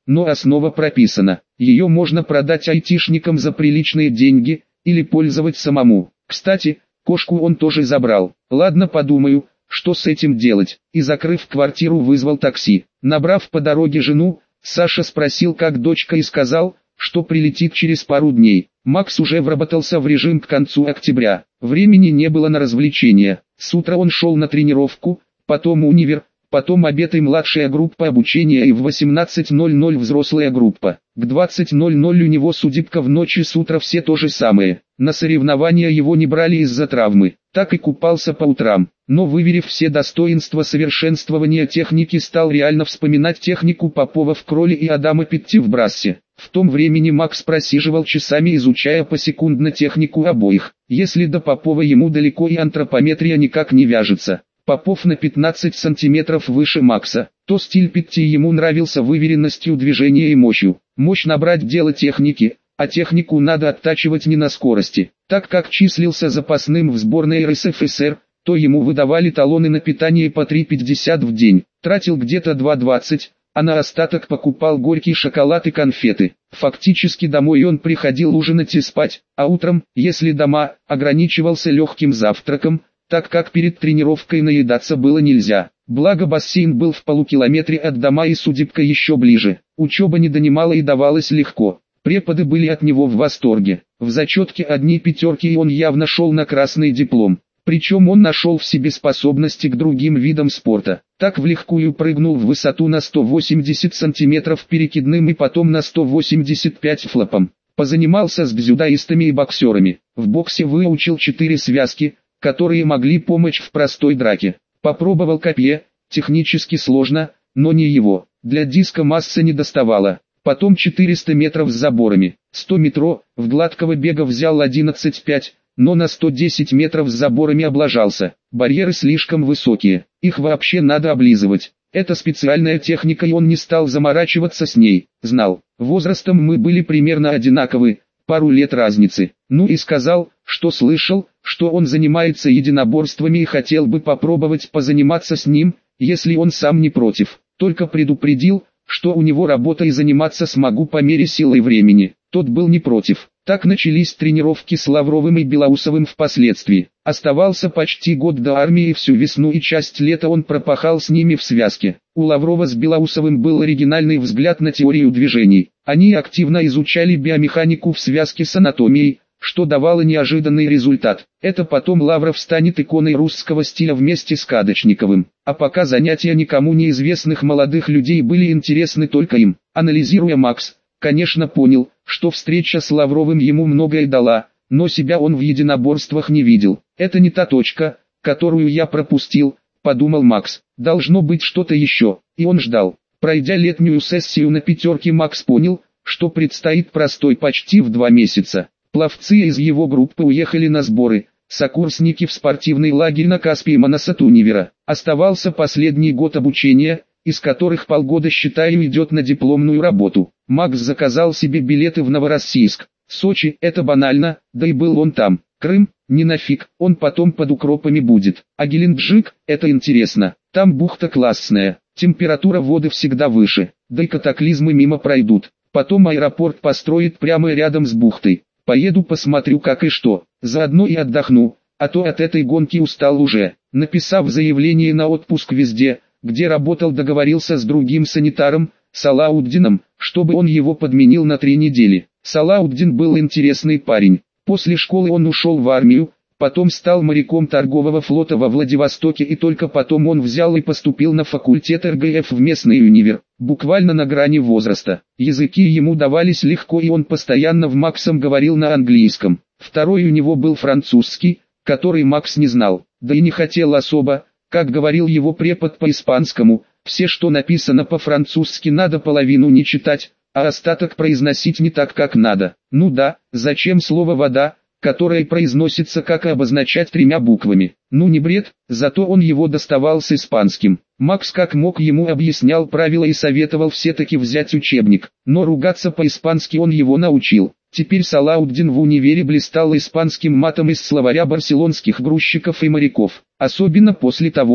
но основа прописана. Ее можно продать айтишникам за приличные деньги, или пользовать самому. Кстати, кошку он тоже забрал. Ладно, подумаю, что с этим делать. И закрыв квартиру, вызвал такси. Набрав по дороге жену, Саша спросил, как дочка, и сказал, что прилетит через пару дней. Макс уже вработался в режим к концу октября. Времени не было на развлечения. С утра он шел на тренировку, потом универ, потом обед и младшая группа обучения, и в восемнадцать ноль ноль взрослая группа. К двадцати ноль ноль у него судебка, в ночи с утра все то же самое. На соревнования его не брали из-за травмы, так и купался по утрам. Но выверив все достоинства совершенствования техники, стал реально вспоминать технику Попова в кроле и Адама Петти в брассе. В том времени Макс просиживал часами, изучая посекундно технику обоих. Если до Попова ему далеко и антропометрия никак не вяжется, Попов на пятнадцать сантиметров выше Макса, то стиль Петти ему нравился выверенностью движения и мощью. Мощь набрать — дело техники, а технику надо оттачивать не на скорости. Так как числился запасным в сборной эр эс эф эс эр, то ему выдавали талоны на питание по три пятьдесят в день. Тратил где-то два двадцать, а на остаток покупал горький шоколад и конфеты. Фактически домой он приходил ужинать и спать, а утром, если дома, ограничивался легким завтраком, так как перед тренировкой наедаться было нельзя. Благо бассейн был в полукилометре от дома и судебка еще ближе. Учеба не донимала и давалась легко. Преподы были от него в восторге. В зачетке одни пятерки, и он явно шел на красный диплом. Причем он нашел в себе способности к другим видам спорта. Так влегкую прыгнул в высоту на сто восемьдесят сантиметров перекидным и потом на сто восемьдесят пять флопом. Позанимался с дзюдоистами и боксерами. В боксе выучил четыре связки, которые могли помочь в простой драке. Попробовал копье, технически сложно, но не его. Для диска массы не доставало. Потом четыреста метров с заборами. сто метров, в гладкого бега взял одиннадцать пять, но на сто десять метров с заборами облажался. Барьеры слишком высокие, их вообще надо облизывать. Это специальная техника, и он не стал заморачиваться с ней. Знал, возрастом мы были примерно одинаковы, пару лет разницы. Ну и сказал, что слышал, что он занимается единоборствами и хотел бы попробовать позаниматься с ним, если он сам не против. Только предупредил, что у него работа и заниматься смогу по мере силы и времени. Тот был не против. Так начались тренировки с Лавровым и Белоусовым впоследствии. Оставался почти год до армии, и всю весну и часть лета он пропахал с ними в связке. У Лаврова с Белоусовым был оригинальный взгляд на теорию движений. Они активно изучали биомеханику в связке с анатомией, что давало неожиданный результат. Это потом Лавров станет иконой русского стиля вместе с Кадочниковым. А пока занятия никому неизвестных молодых людей были интересны только им. Анализируя, Макс, конечно, понял, что встреча с Лавровым ему многое дала, но себя он в единоборствах не видел. Это не та точка, которую я пропустил, подумал Макс. Должно быть что-то еще, и он ждал. Пройдя летнюю сессию на пятерке, Макс понял, что предстоит простой почти в два месяца. Пловцы из его группы уехали на сборы, сокурсники в спортивный лагерь на Каспийманас от универа. Оставался последний год обучения, из которых полгода, считаю, идет на дипломную работу. Макс заказал себе билеты в Новороссийск. Сочи — это банально, да и был он там. Крым — не нафиг, он потом под укропами будет. А Геленджик — это интересно, там бухта классная, температура воды всегда выше, да и катаклизмы мимо пройдут. Потом аэропорт построят прямо рядом с бухтой. Поеду посмотрю как и что, заодно и отдохну, а то от этой гонки устал уже. Написав заявление на отпуск везде, где работал, договорился с другим санитаром, Салауддином, чтобы он его подменил на три недели. Салауддин был интересный парень. После школы он ушел в армию, потом стал моряком торгового флота во Владивостоке, и только потом он взял и поступил на факультет эр гэ эф в местный универ, буквально на грани возраста. Языки ему давались легко, и он постоянно в Максом говорил на английском. Второй у него был французский, который Макс не знал, да и не хотел особо. Как говорил его препод по испанскому, все, что написано по-французски, надо половину не читать, а остаток произносить не так, как надо. Ну да, зачем слово «вода», которое произносится как и обозначать тремя буквами? Ну не бред, зато он его доставал с испанским. Макс как мог ему объяснял правила и советовал все-таки взять учебник, но ругаться по-испански он его научил. Теперь Салауддин в универе блистал испанским матом из словаря барселонских грузчиков и моряков, особенно после того,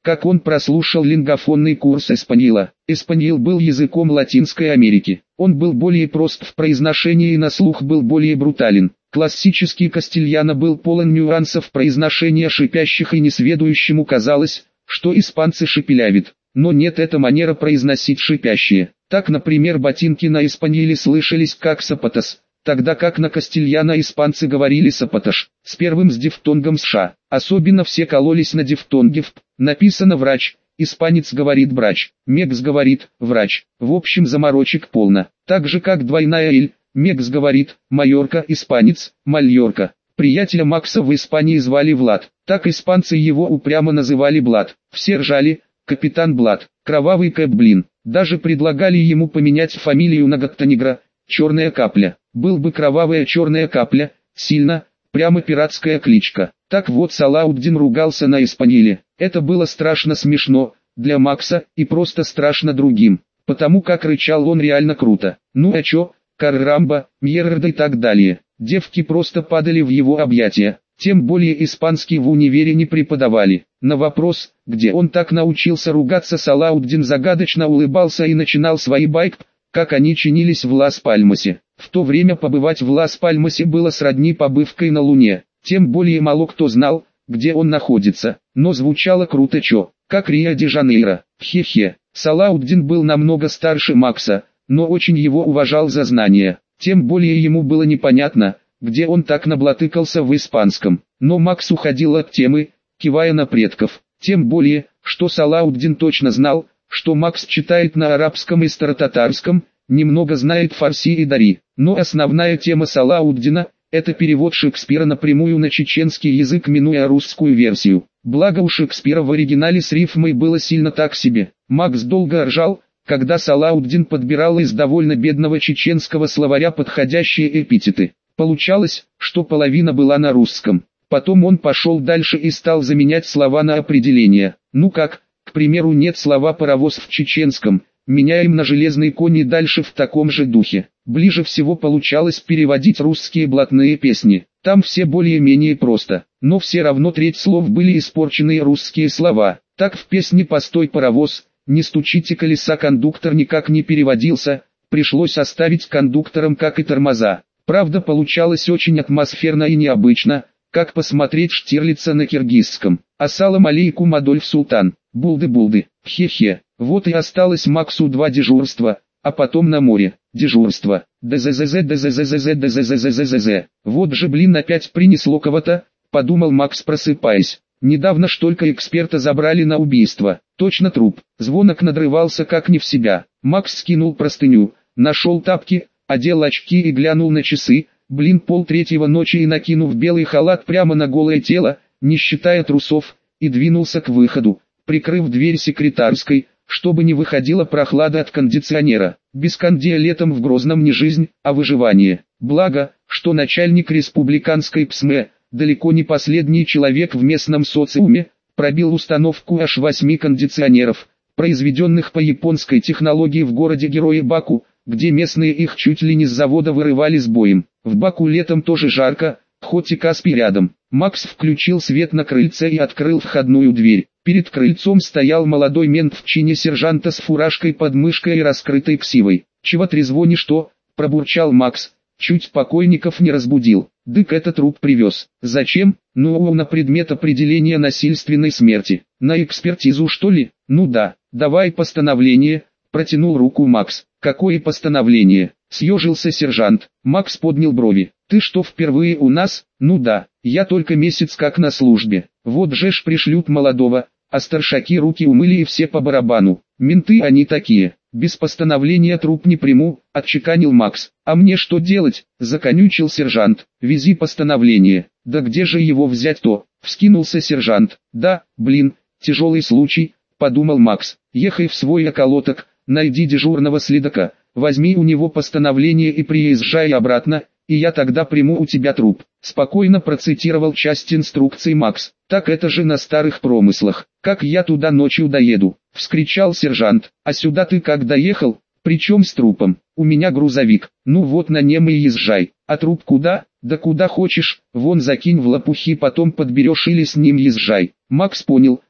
как он прослушал лингофонный курс эспаньола. Эспаньол был языком Латинской Америки. Он был более прост в произношении и на слух был более брутален. Классический кастильяно был полон нюансов произношения шипящих, и несведущему казалось, что испанцы шепелявят. Но нет, это манера произносить шипящие. Так, например, ботинки на эспаньоле слышались как сапатос, тогда как на кастильяно испанцы говорили сапатош, с первым с дифтонгом ш. Особенно все кололись на дифтонге в п. Написано врач, испанец говорит брач, мекс говорит врач. В общем, заморочек полно. Так же как двойная эль, мекс говорит Майорка, испанец Мальорка. Приятеля Макса в Испании звали Влад, так испанцы его упрямо называли Блад. Все ржали: капитан Блад, кровавый Кэп, блин. Даже предлагали ему поменять фамилию на Гаттанегра, черная капля. Был бы кровавая черная капля, сильно, прямо пиратская кличка. Так вот, Салауддин ругался на эспаньоле. Это было страшно смешно для Макса и просто страшно другим, потому как рычал он реально круто. Ну а чё, каррамба, мьерда и так далее. Девки просто падали в его объятия. Тем более испанский в универе не преподавали. На вопрос, где он так научился ругаться, Салауддин загадочно улыбался и начинал свои байк, как они чинились в Лас-Пальмасе. В то время побывать в Лас-Пальмасе было сродни побывкой на Луне. Тем более мало кто знал, где он находится. Но звучало круто, чё, как Рио-де-Жанейро. Хе-хе. Салауддин был намного старше Макса, но очень его уважал за знания. Тем более ему было непонятно, где он так наблатыкался в испанском. Но Макс уходил от темы, кивая на предков. Тем более, что Салауддин точно знал, что Макс читает на арабском и старотатарском, немного знает фарси и дари. Но основная тема Салауддина – это перевод Шекспира напрямую на чеченский язык, минуя русскую версию. Благо у Шекспира в оригинале с рифмой было сильно так себе. Макс долго ржал, когда Салауддин подбирал из довольно бедного чеченского словаря подходящие эпитеты. Получалось, что половина была на русском. Потом он пошел дальше и стал заменять слова на определения. Ну как, к примеру, нет слова «паровоз» в чеченском, меняем на «железный конь» и дальше в таком же духе. Ближе всего получалось переводить русские блатные песни. Там все более-менее просто, но все равно треть слов были испорченные русские слова. Так в песне «Постой, паровоз», «Не стучите колеса» кондуктор никак не переводился, пришлось оставить кондуктором как и тормоза. Правда, получалось очень атмосферно и необычно, как посмотреть Штирлица на киргизском. Ассалам алейкум, Адольф Султан, булды-булды, хе-хе. Вот и осталось Максу два дежурства, а потом на море, дежурство. ДЗЗЗ, ДЗЗЗ, ДЗЗЗЗЗ. Вот же, блин, опять принесло кого-то, подумал Макс, просыпаясь. Недавно ж только эксперта забрали на убийство. Точно труп. Звонок надрывался как не в себя. Макс скинул простыню, нашел тапки, одел очки и глянул на часы. Блин, полтретьего ночи, и накинув белый халат прямо на голое тело, не считая трусов, и двинулся к выходу, прикрыв дверь секретарской, чтобы не выходила прохлада от кондиционера. Без кондея летом в Грозном не жизнь, а выживание. Благо, что начальник республиканской ПСМЭ, далеко не последний человек в местном социуме, пробил установку аж восьми кондиционеров, произведенных по японской технологии в городе Герое Баку, где местные их чуть ли не с завода вырывали с боем. В Баку летом тоже жарко, хоть и Каспий рядом. Макс включил свет на крыльце и открыл входную дверь. Перед крыльцом стоял молодой мент в чине сержанта с фуражкой под мышкой и раскрытой ксивой. «Чего трезвонишь, что?» – пробурчал Макс. «Чуть покойников не разбудил. Дык это труп привез. Зачем? Ну, на предмет определения насильственной смерти. На экспертизу, что ли? Ну да, давай постановление», – протянул руку Макс. «Какое постановление?» – съежился сержант. Макс поднял брови. «Ты что, впервые у нас?» «Ну да, я только месяц как на службе. Вот же ж пришлют молодого, а старшаки руки умыли и все по барабану. Менты они такие. Без постановления труп не приму», – отчеканил Макс. «А мне что делать?» – законючил сержант. «Вези постановление». «Да где же его взять-то?» – вскинулся сержант. «Да, блин, тяжелый случай», – подумал Макс. «Ехай в свой околоток, найди дежурного следака, возьми у него постановление и приезжай обратно, и я тогда приму у тебя труп». Спокойно процитировал часть инструкций Макс. «Так это же на старых промыслах. Как я туда ночью доеду?» – вскричал сержант. «А сюда ты как доехал? Причем с трупом? У меня грузовик. Ну вот на нем и езжай. А труп куда? Да куда хочешь, вон закинь в лопухи, потом подберешь или с ним езжай». Макс понял,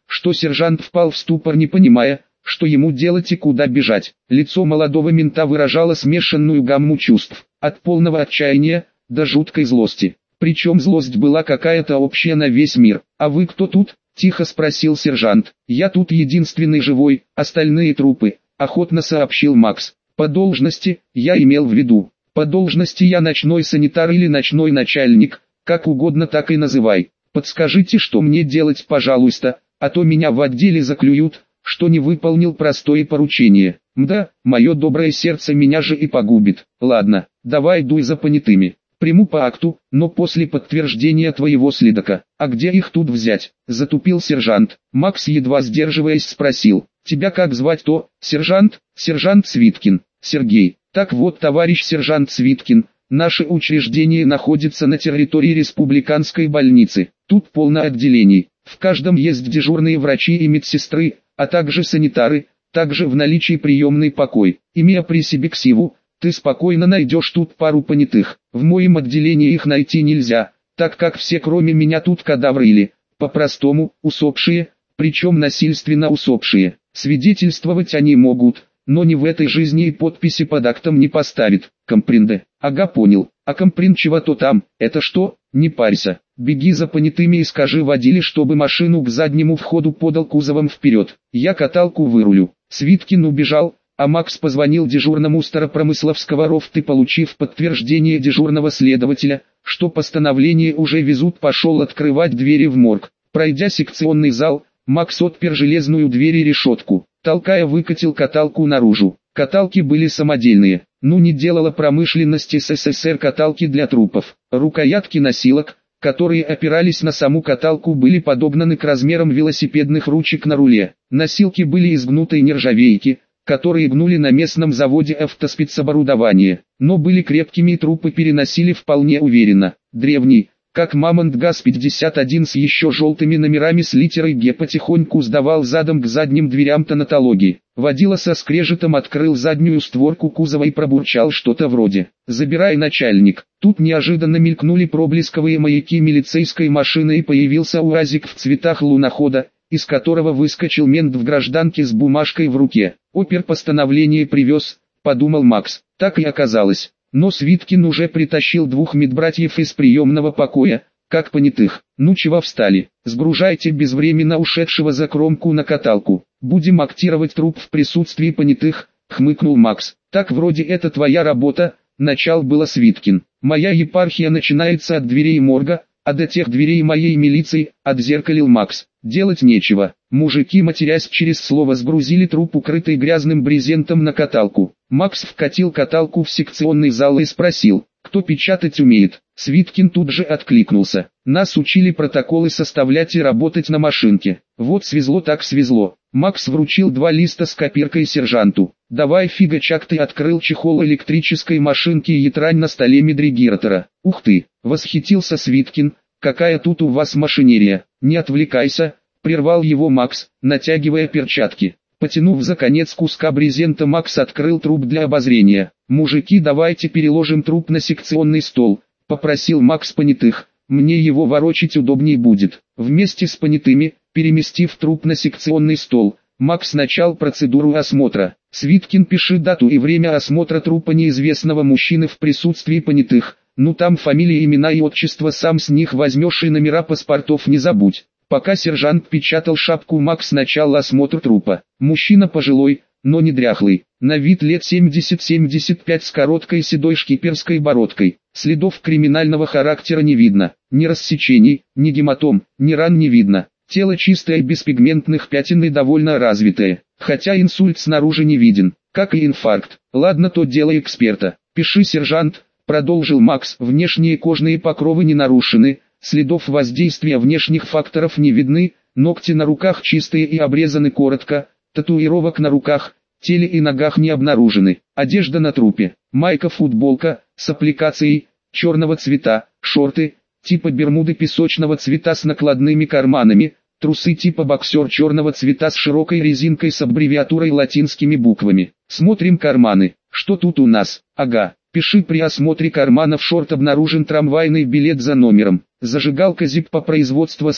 что сержант впал в ступор, не понимая, что ему делать и куда бежать. Лицо молодого мента выражало смешанную гамму чувств, от полного отчаяния до жуткой злости. Причем злость была какая-то общая на весь мир. «А вы кто тут?» – тихо спросил сержант. «Я тут единственный живой, остальные трупы», – охотно сообщил Макс. «По должности, я имел в виду. По должности я ночной санитар или ночной начальник, как угодно так и называй. Подскажите, что мне делать, пожалуйста, а то меня в отделе заклюют, что не выполнил простое поручение. Мда, мое доброе сердце меня же и погубит. Ладно, давай дуй за понятыми. Приму по акту, но после подтверждения твоего следака. А где их тут взять?» – затупил сержант. Макс, едва сдерживаясь, спросил: «Тебя как звать-то, сержант?» «Сержант Свиткин, Сергей». «Так вот, товарищ сержант Свиткин, наше учреждение находится на территории республиканской больницы. Тут полно отделений. В каждом есть дежурные врачи и медсестры, а также санитары, также в наличии приемный покой. Имея при себе ксиву, ты спокойно найдешь тут пару понятых. В моем отделении их найти нельзя, так как все кроме меня тут кадавры или, по-простому, усопшие, причем насильственно усопшие. Свидетельствовать они могут, но не в этой жизни и подписи под актом не поставит. Компринде?» «Ага, понял. А комприн чего-то там, это что?» «Не парься. Беги за понятыми и скажи водиле, чтобы машину к заднему входу подал кузовом вперед. Я каталку вырулю». Свиткин убежал, а Макс позвонил дежурному Старопромысловского РОВД и, получив подтверждение дежурного следователя, что постановление уже везут, пошел открывать двери в морг. Пройдя секционный зал, Макс отпер железную дверь и решетку. Толкая, выкатил каталку наружу. Каталки были самодельные. Ну, не делала промышленность СССР каталки для трупов. Рукоятки носилок, которые опирались на саму каталку, были подогнаны к размерам велосипедных ручек на руле. Носилки были из гнутой нержавейки, которые гнули на местном заводе автоспецоборудования, но были крепкими и трупы переносили вполне уверенно. Древний, как Мамонт ГАЗ пятьдесят один с еще желтыми номерами с литерой Г, потихоньку сдавал задом к задним дверям тонатологии. Водила со скрежетом открыл заднюю створку кузова и пробурчал что-то вроде: «Забирай, начальник». Тут неожиданно мелькнули проблесковые маяки милицейской машины и появился УАЗик в цветах лунохода, из которого выскочил мент в гражданке с бумажкой в руке. «Опер постановление привез», — подумал Макс. Так и оказалось. Но Свиткин уже притащил двух медбратьев из приемного покоя, как понятых. «Ну чего встали? Сгружайте безвременно ушедшего за кромку на каталку. Будем актировать труп в присутствии понятых», — хмыкнул Макс. «Так вроде это твоя работа», — начал было Свиткин. «Моя епархия начинается от дверей морга, а до тех дверей моей милиции», — отзеркалил Макс. «Делать нечего». Мужики, матерясь через слово, сгрузили труп, укрытый грязным брезентом, на каталку. Макс вкатил каталку в секционный зал и спросил: «Кто печатать умеет?» Свиткин тут же откликнулся: «Нас учили протоколы составлять и работать на машинке». «Вот свезло так свезло». Макс вручил два листа с копиркой сержанту. «Давай, фигачак». Ты открыл чехол электрической машинки и ятрань на столе медрегиратора. «Ух ты!» — восхитился Свиткин. «Какая тут у вас машинерия!» «Не отвлекайся», — прервал его Макс, натягивая перчатки. Потянув за конец куска брезента, Макс открыл труп для обозрения. «Мужики, давайте переложим труп на секционный стол», — попросил Макс понятых. «Мне его ворочить удобней будет». Вместе с понятыми, переместив труп на секционный стол, Макс начал процедуру осмотра. «Свиткин, пиши дату и время осмотра трупа неизвестного мужчины в присутствии понятых. Ну там фамилия, имена и отчество сам с них возьмешь, и номера паспортов не забудь». Пока сержант печатал шапку, Макс начал осмотр трупа. Мужчина пожилой, но не дряхлый. На вид лет семьдесят-семьдесят пять, с короткой седой шкиперской бородкой. Следов криминального характера не видно. Ни рассечений, ни гематом, ни ран не видно. Тело чистое, без пигментных пятен и довольно развитое. Хотя инсульт снаружи не виден, как и инфаркт. «Ладно, то дело эксперта. Пиши, сержант», — продолжил Макс. «Внешние кожные покровы не нарушены. Следов воздействия внешних факторов не видны, ногти на руках чистые и обрезаны коротко, татуировок на руках, теле и ногах не обнаружены. Одежда на трупе: майка-футболка с аппликацией, черного цвета, шорты, типа бермуды песочного цвета с накладными карманами, трусы типа боксер черного цвета с широкой резинкой с аббревиатурой латинскими буквами. Смотрим карманы. Что тут у нас? Ага. Пиши: при осмотре карманов шорт обнаружен трамвайный билет за номером. Зажигалка зип по производству США,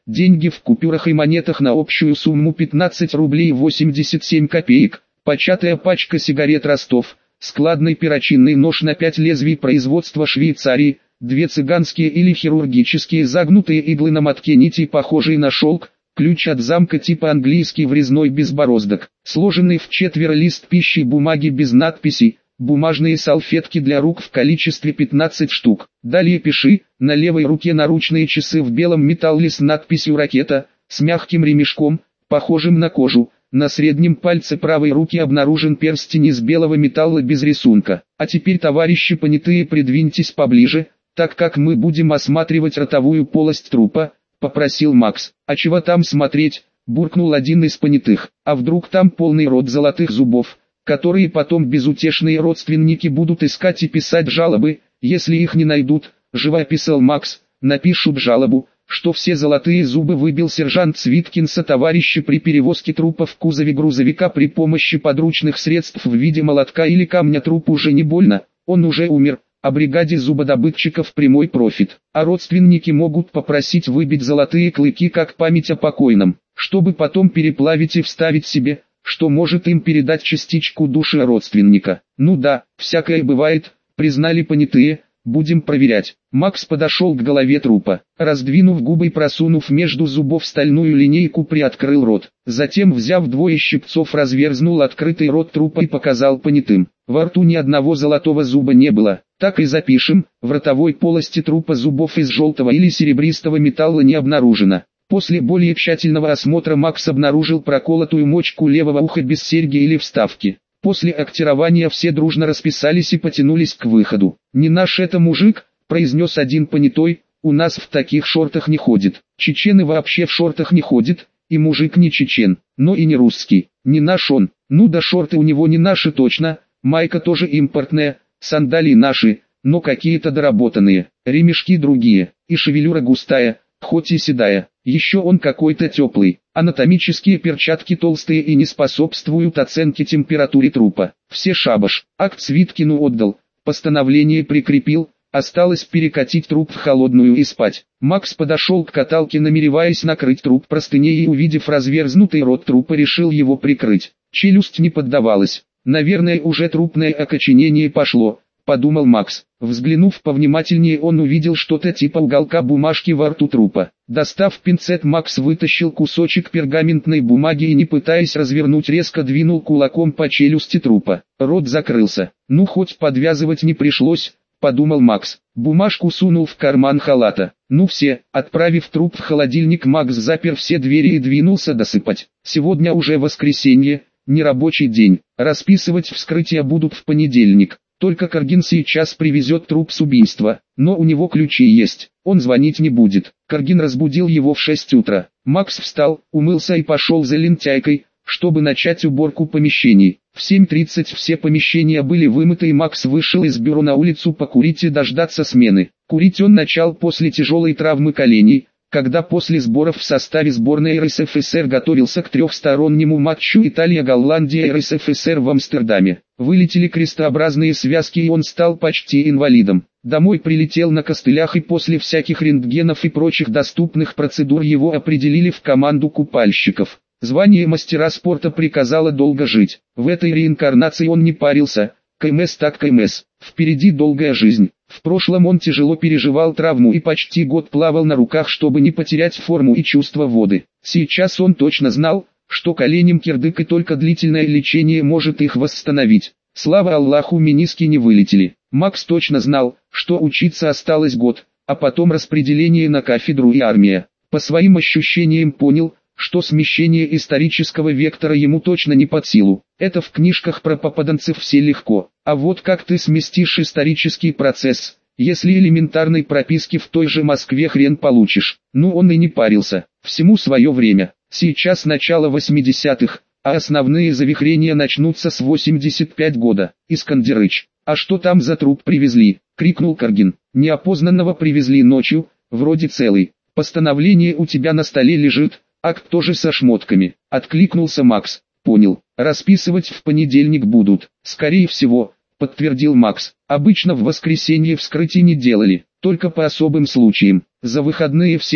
деньги в купюрах и монетах на общую сумму пятнадцать рублей восемьдесят семь копеек, початая пачка сигарет Ростов, складный перочинный нож на пять лезвий производства Швейцарии, две цыганские или хирургические загнутые иглы на мотке нити, похожие на шелк, ключ от замка типа английский врезной без бороздок, сложенный в четверо лист пищи бумаги без надписей, бумажные салфетки для рук в количестве пятнадцать штук. Далее пиши, на левой руке наручные часы в белом металле с надписью «Ракета», с мягким ремешком, похожим на кожу. На среднем пальце правой руки обнаружен перстень из белого металла без рисунка. А теперь, товарищи понятые, придвиньтесь поближе, так как мы будем осматривать ротовую полость трупа, попросил Макс. А чего там смотреть, буркнул один из понятых. А вдруг там полный рот золотых зубов, которые потом безутешные родственники будут искать и писать жалобы, если их не найдут, живописал Макс, напишут жалобу, что все золотые зубы выбил сержант Цвиткин со товарища при перевозке трупа в кузове грузовика при помощи подручных средств в виде молотка или камня. Труп уже не больно, он уже умер, а бригаде зубодобытчиков прямой профит. А родственники могут попросить выбить золотые клыки как память о покойном, чтобы потом переплавить и вставить себе, что может им передать частичку души родственника. Ну да, всякое бывает, признали понятые. Будем проверять. Макс подошел к голове трупа, раздвинув губы и просунув между зубов стальную линейку, приоткрыл рот. Затем, взяв двое щипцов, разверзнул открытый рот трупа и показал понятым. Во рту ни одного золотого зуба не было. Так и запишем, в ротовой полости трупа зубов из желтого или серебристого металла не обнаружено. После более тщательного осмотра Макс обнаружил проколотую мочку левого уха без серьги или вставки. После актирования все дружно расписались и потянулись к выходу. «Не наш это мужик», — произнес один понятой, — «у нас в таких шортах не ходит». Чечены вообще в шортах не ходит, и мужик не чечен, но и не русский. Не наш он. Ну да, шорты у него не наши точно, майка тоже импортная, сандалии наши, но какие-то доработанные, ремешки другие, и шевелюра густая, хоть и седая. Еще он какой-то теплый. Анатомические перчатки толстые и не способствуют оценке температуры трупа. Все шабаш. Акт Цвиткину отдал, постановление прикрепил, осталось перекатить труп в холодную и спать. Макс подошел к каталке, намереваясь накрыть труп простыней, и, увидев разверзнутый рот трупа, решил его прикрыть. Челюсть не поддавалась. Наверное, уже трупное окоченение пошло, подумал Макс. Взглянув повнимательнее, он увидел что-то типа уголка бумажки во рту трупа. Достав пинцет, Макс вытащил кусочек пергаментной бумаги и, не пытаясь развернуть, резко двинул кулаком по челюсти трупа. Рот закрылся. Ну, хоть подвязывать не пришлось, подумал Макс. Бумажку сунул в карман халата. Ну все, отправив труп в холодильник, Макс запер все двери и двинулся досыпать. Сегодня уже воскресенье, нерабочий день. Расписывать вскрытие будут в понедельник. Только Каргин сейчас привезет труп с убийства, но у него ключи есть, он звонить не будет. Каргин разбудил его в шесть утра. Макс встал, умылся и пошел за лентяйкой, чтобы начать уборку помещений. В семь тридцать все помещения были вымыты, и Макс вышел из бюро на улицу покурить и дождаться смены. Курить он начал после тяжелой травмы коленей, когда после сборов в составе сборной эр эс эф эс эр готовился к трехстороннему матчу Италия-Голландия эр эс эф эс эр в Амстердаме. Вылетели крестообразные связки, и он стал почти инвалидом. Домой прилетел на костылях, и после всяких рентгенов и прочих доступных процедур его определили в команду купальщиков. Звание мастера спорта приказало долго жить. В этой реинкарнации он не парился, КМС так КМС, впереди долгая жизнь. В прошлом он тяжело переживал травму и почти год плавал на руках, чтобы не потерять форму и чувство воды. Сейчас он точно знал, что коленям кирдык, и только длительное лечение может их восстановить. Слава Аллаху, мениски не вылетели. Макс точно знал, что учиться осталось год, а потом распределение на кафедру и армия. По своим ощущениям понял, что смещение исторического вектора ему точно не под силу. Это в книжках про попаданцев все легко. А вот как ты сместишь исторический процесс, если элементарной прописки в той же Москве хрен получишь? Ну, он и не парился. Всему свое время. Сейчас начало восьмидесятых, а основные завихрения начнутся с восемьдесят пятого года. Искандерыч, а что там за труп привезли? Крикнул Каргин. Неопознанного привезли ночью, вроде целый. Постановление у тебя на столе лежит, акт тоже со шмотками. Откликнулся Макс. Понял. Расписывать в понедельник будут. Скорее всего, подтвердил Макс. Обычно в воскресенье вскрытий не делали, только по особым случаям. За выходные всех,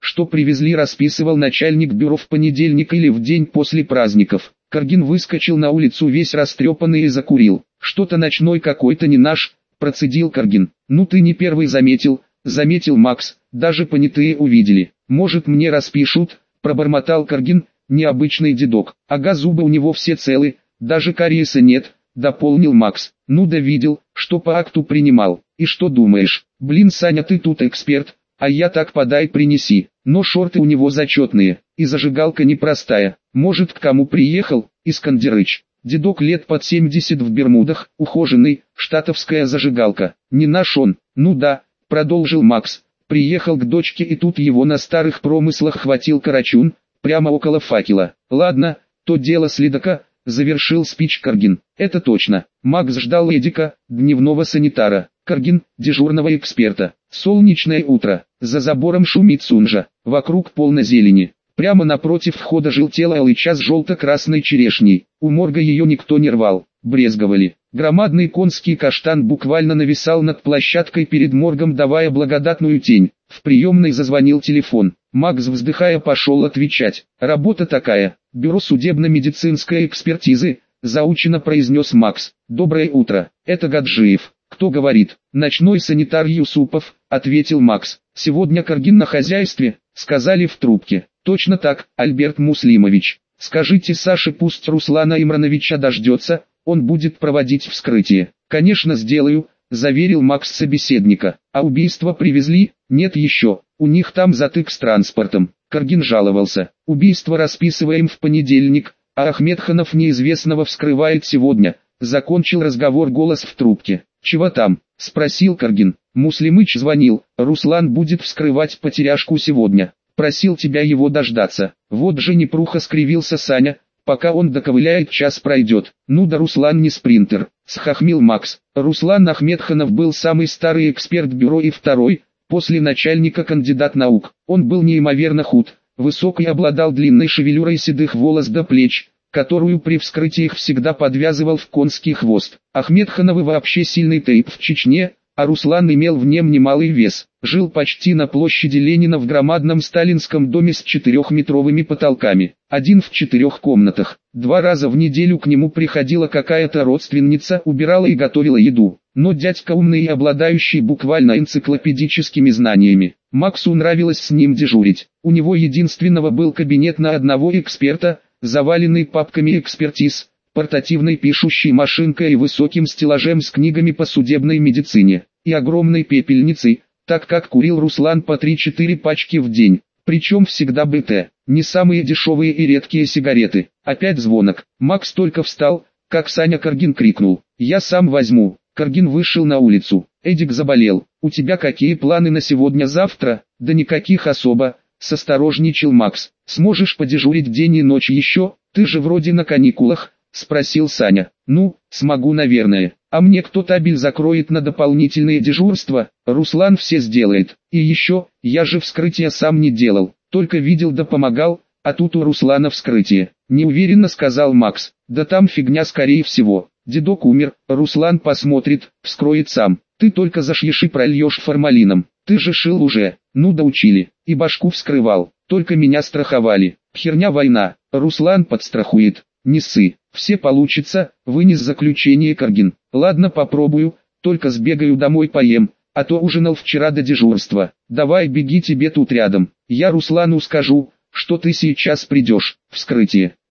что привезли, расписывал начальник бюро в понедельник или в день после праздников. Каргин выскочил на улицу весь растрепанный и закурил. «Что-то ночной какой-то не наш», — процедил Каргин. «Ну ты не первый заметил», — заметил Макс, — «даже понятые увидели. Может мне распишут», — пробормотал Каргин, — «необычный дедок». «Ага, зубы у него все целы, даже кариеса нет», — дополнил Макс. «Ну да видел, что по акту принимал. И что думаешь? Блин, Саня, ты тут эксперт, а я так подай принеси». Но шорты у него зачетные, и зажигалка непростая. Может, к кому приехал? Искандерыч. Дедок лет под семьдесят в бермудах, ухоженный, штатовская зажигалка. Не наш он. Ну да, продолжил Макс. Приехал к дочке, и тут его на старых промыслах хватил карачун, прямо около факела. Ладно, то дело следака, завершил спич Каргин. Это точно. Макс ждал Эдика, дневного санитара. Каргин, дежурного эксперта. Солнечное утро. За забором шумит Сунжа. Вокруг полно зелени. Прямо напротив входа желтела алыча с желто-красной черешней. У морга ее никто не рвал, брезговали. Громадный конский каштан буквально нависал над площадкой перед моргом, давая благодатную тень. В приемной зазвонил телефон. Макс, вздыхая, пошел отвечать. «Работа такая. Бюро судебно-медицинской экспертизы», — заучено произнес Макс. «Доброе утро. Это Гаджиев». «Кто говорит?» «Ночной санитар Юсупов», — ответил Макс. «Сегодня Каргин на хозяйстве», — сказали в трубке. «Точно так, Альберт Муслимович. Скажите Саше, пусть Руслана Имрановича дождется, он будет проводить вскрытие». «Конечно сделаю», — заверил Макс собеседника. «А убийство привезли?» «Нет еще, у них там затык с транспортом». Каргин жаловался. «Убийство расписываем в понедельник, а Ахмедханов неизвестного вскрывает сегодня». Закончил разговор голос в трубке. «Чего там?» — спросил Каргин. «Муслимыч звонил, Руслан будет вскрывать потеряшку сегодня. Просил тебя его дождаться». «Вот же непруха», — скривился Саня. «Пока он доковыляет, час пройдет». «Ну да Руслан не спринтер», — схохмил Макс. Руслан Ахмедханов был самый старый эксперт бюро и второй, после начальника, кандидат наук. Он был неимоверно худ, высок и обладал длинной шевелюрой седых волос до плеч, которую при вскрытиях всегда подвязывал в конский хвост. Ахмедхановы вообще сильный тейп в Чечне, а Руслан имел в нем немалый вес. Жил почти на площади Ленина в громадном сталинском доме с четырехметровыми потолками. Один в четырех комнатах. Два раза в неделю к нему приходила какая-то родственница, убирала и готовила еду. Но дядька умный и обладающий буквально энциклопедическими знаниями. Максу нравилось с ним дежурить. У него единственного был кабинет на одного эксперта, заваленный папками экспертиз, портативной пишущей машинкой и высоким стеллажем с книгами по судебной медицине, и огромной пепельницей, так как курил Руслан по три-четыре пачки в день, причем всегда БТ, не самые дешевые и редкие сигареты. Опять звонок. Макс только встал, как Саня. Каргин крикнул: «Я сам возьму». Каргин вышел на улицу. «Эдик заболел. У тебя какие планы на сегодня-завтра?» «Да никаких особо», — состорожничал Макс. «Сможешь подежурить день и ночь еще? Ты же вроде на каникулах», — спросил Саня. «Ну, смогу, наверное. А мне кто табель закроет на дополнительные дежурства?» «Руслан все сделает. И еще, я же вскрытие сам не делал, только видел да помогал, а тут у Руслана вскрытие», — неуверенно сказал Макс. «Да там фигня скорее всего. Дедок умер, Руслан посмотрит, вскроет сам. Ты только зашьешь и прольешь формалином. Ты же шил уже». «Ну да учили, и башку вскрывал, только меня страховали. Херня война, Руслан подстрахует». «Не ссы, все получится», — вынес заключение Каргин. «Ладно, попробую, только сбегаю домой поем, а то ужинал вчера до дежурства. Давай беги, тебе тут рядом. Я Руслану скажу, что ты сейчас придешь. Вскрытие».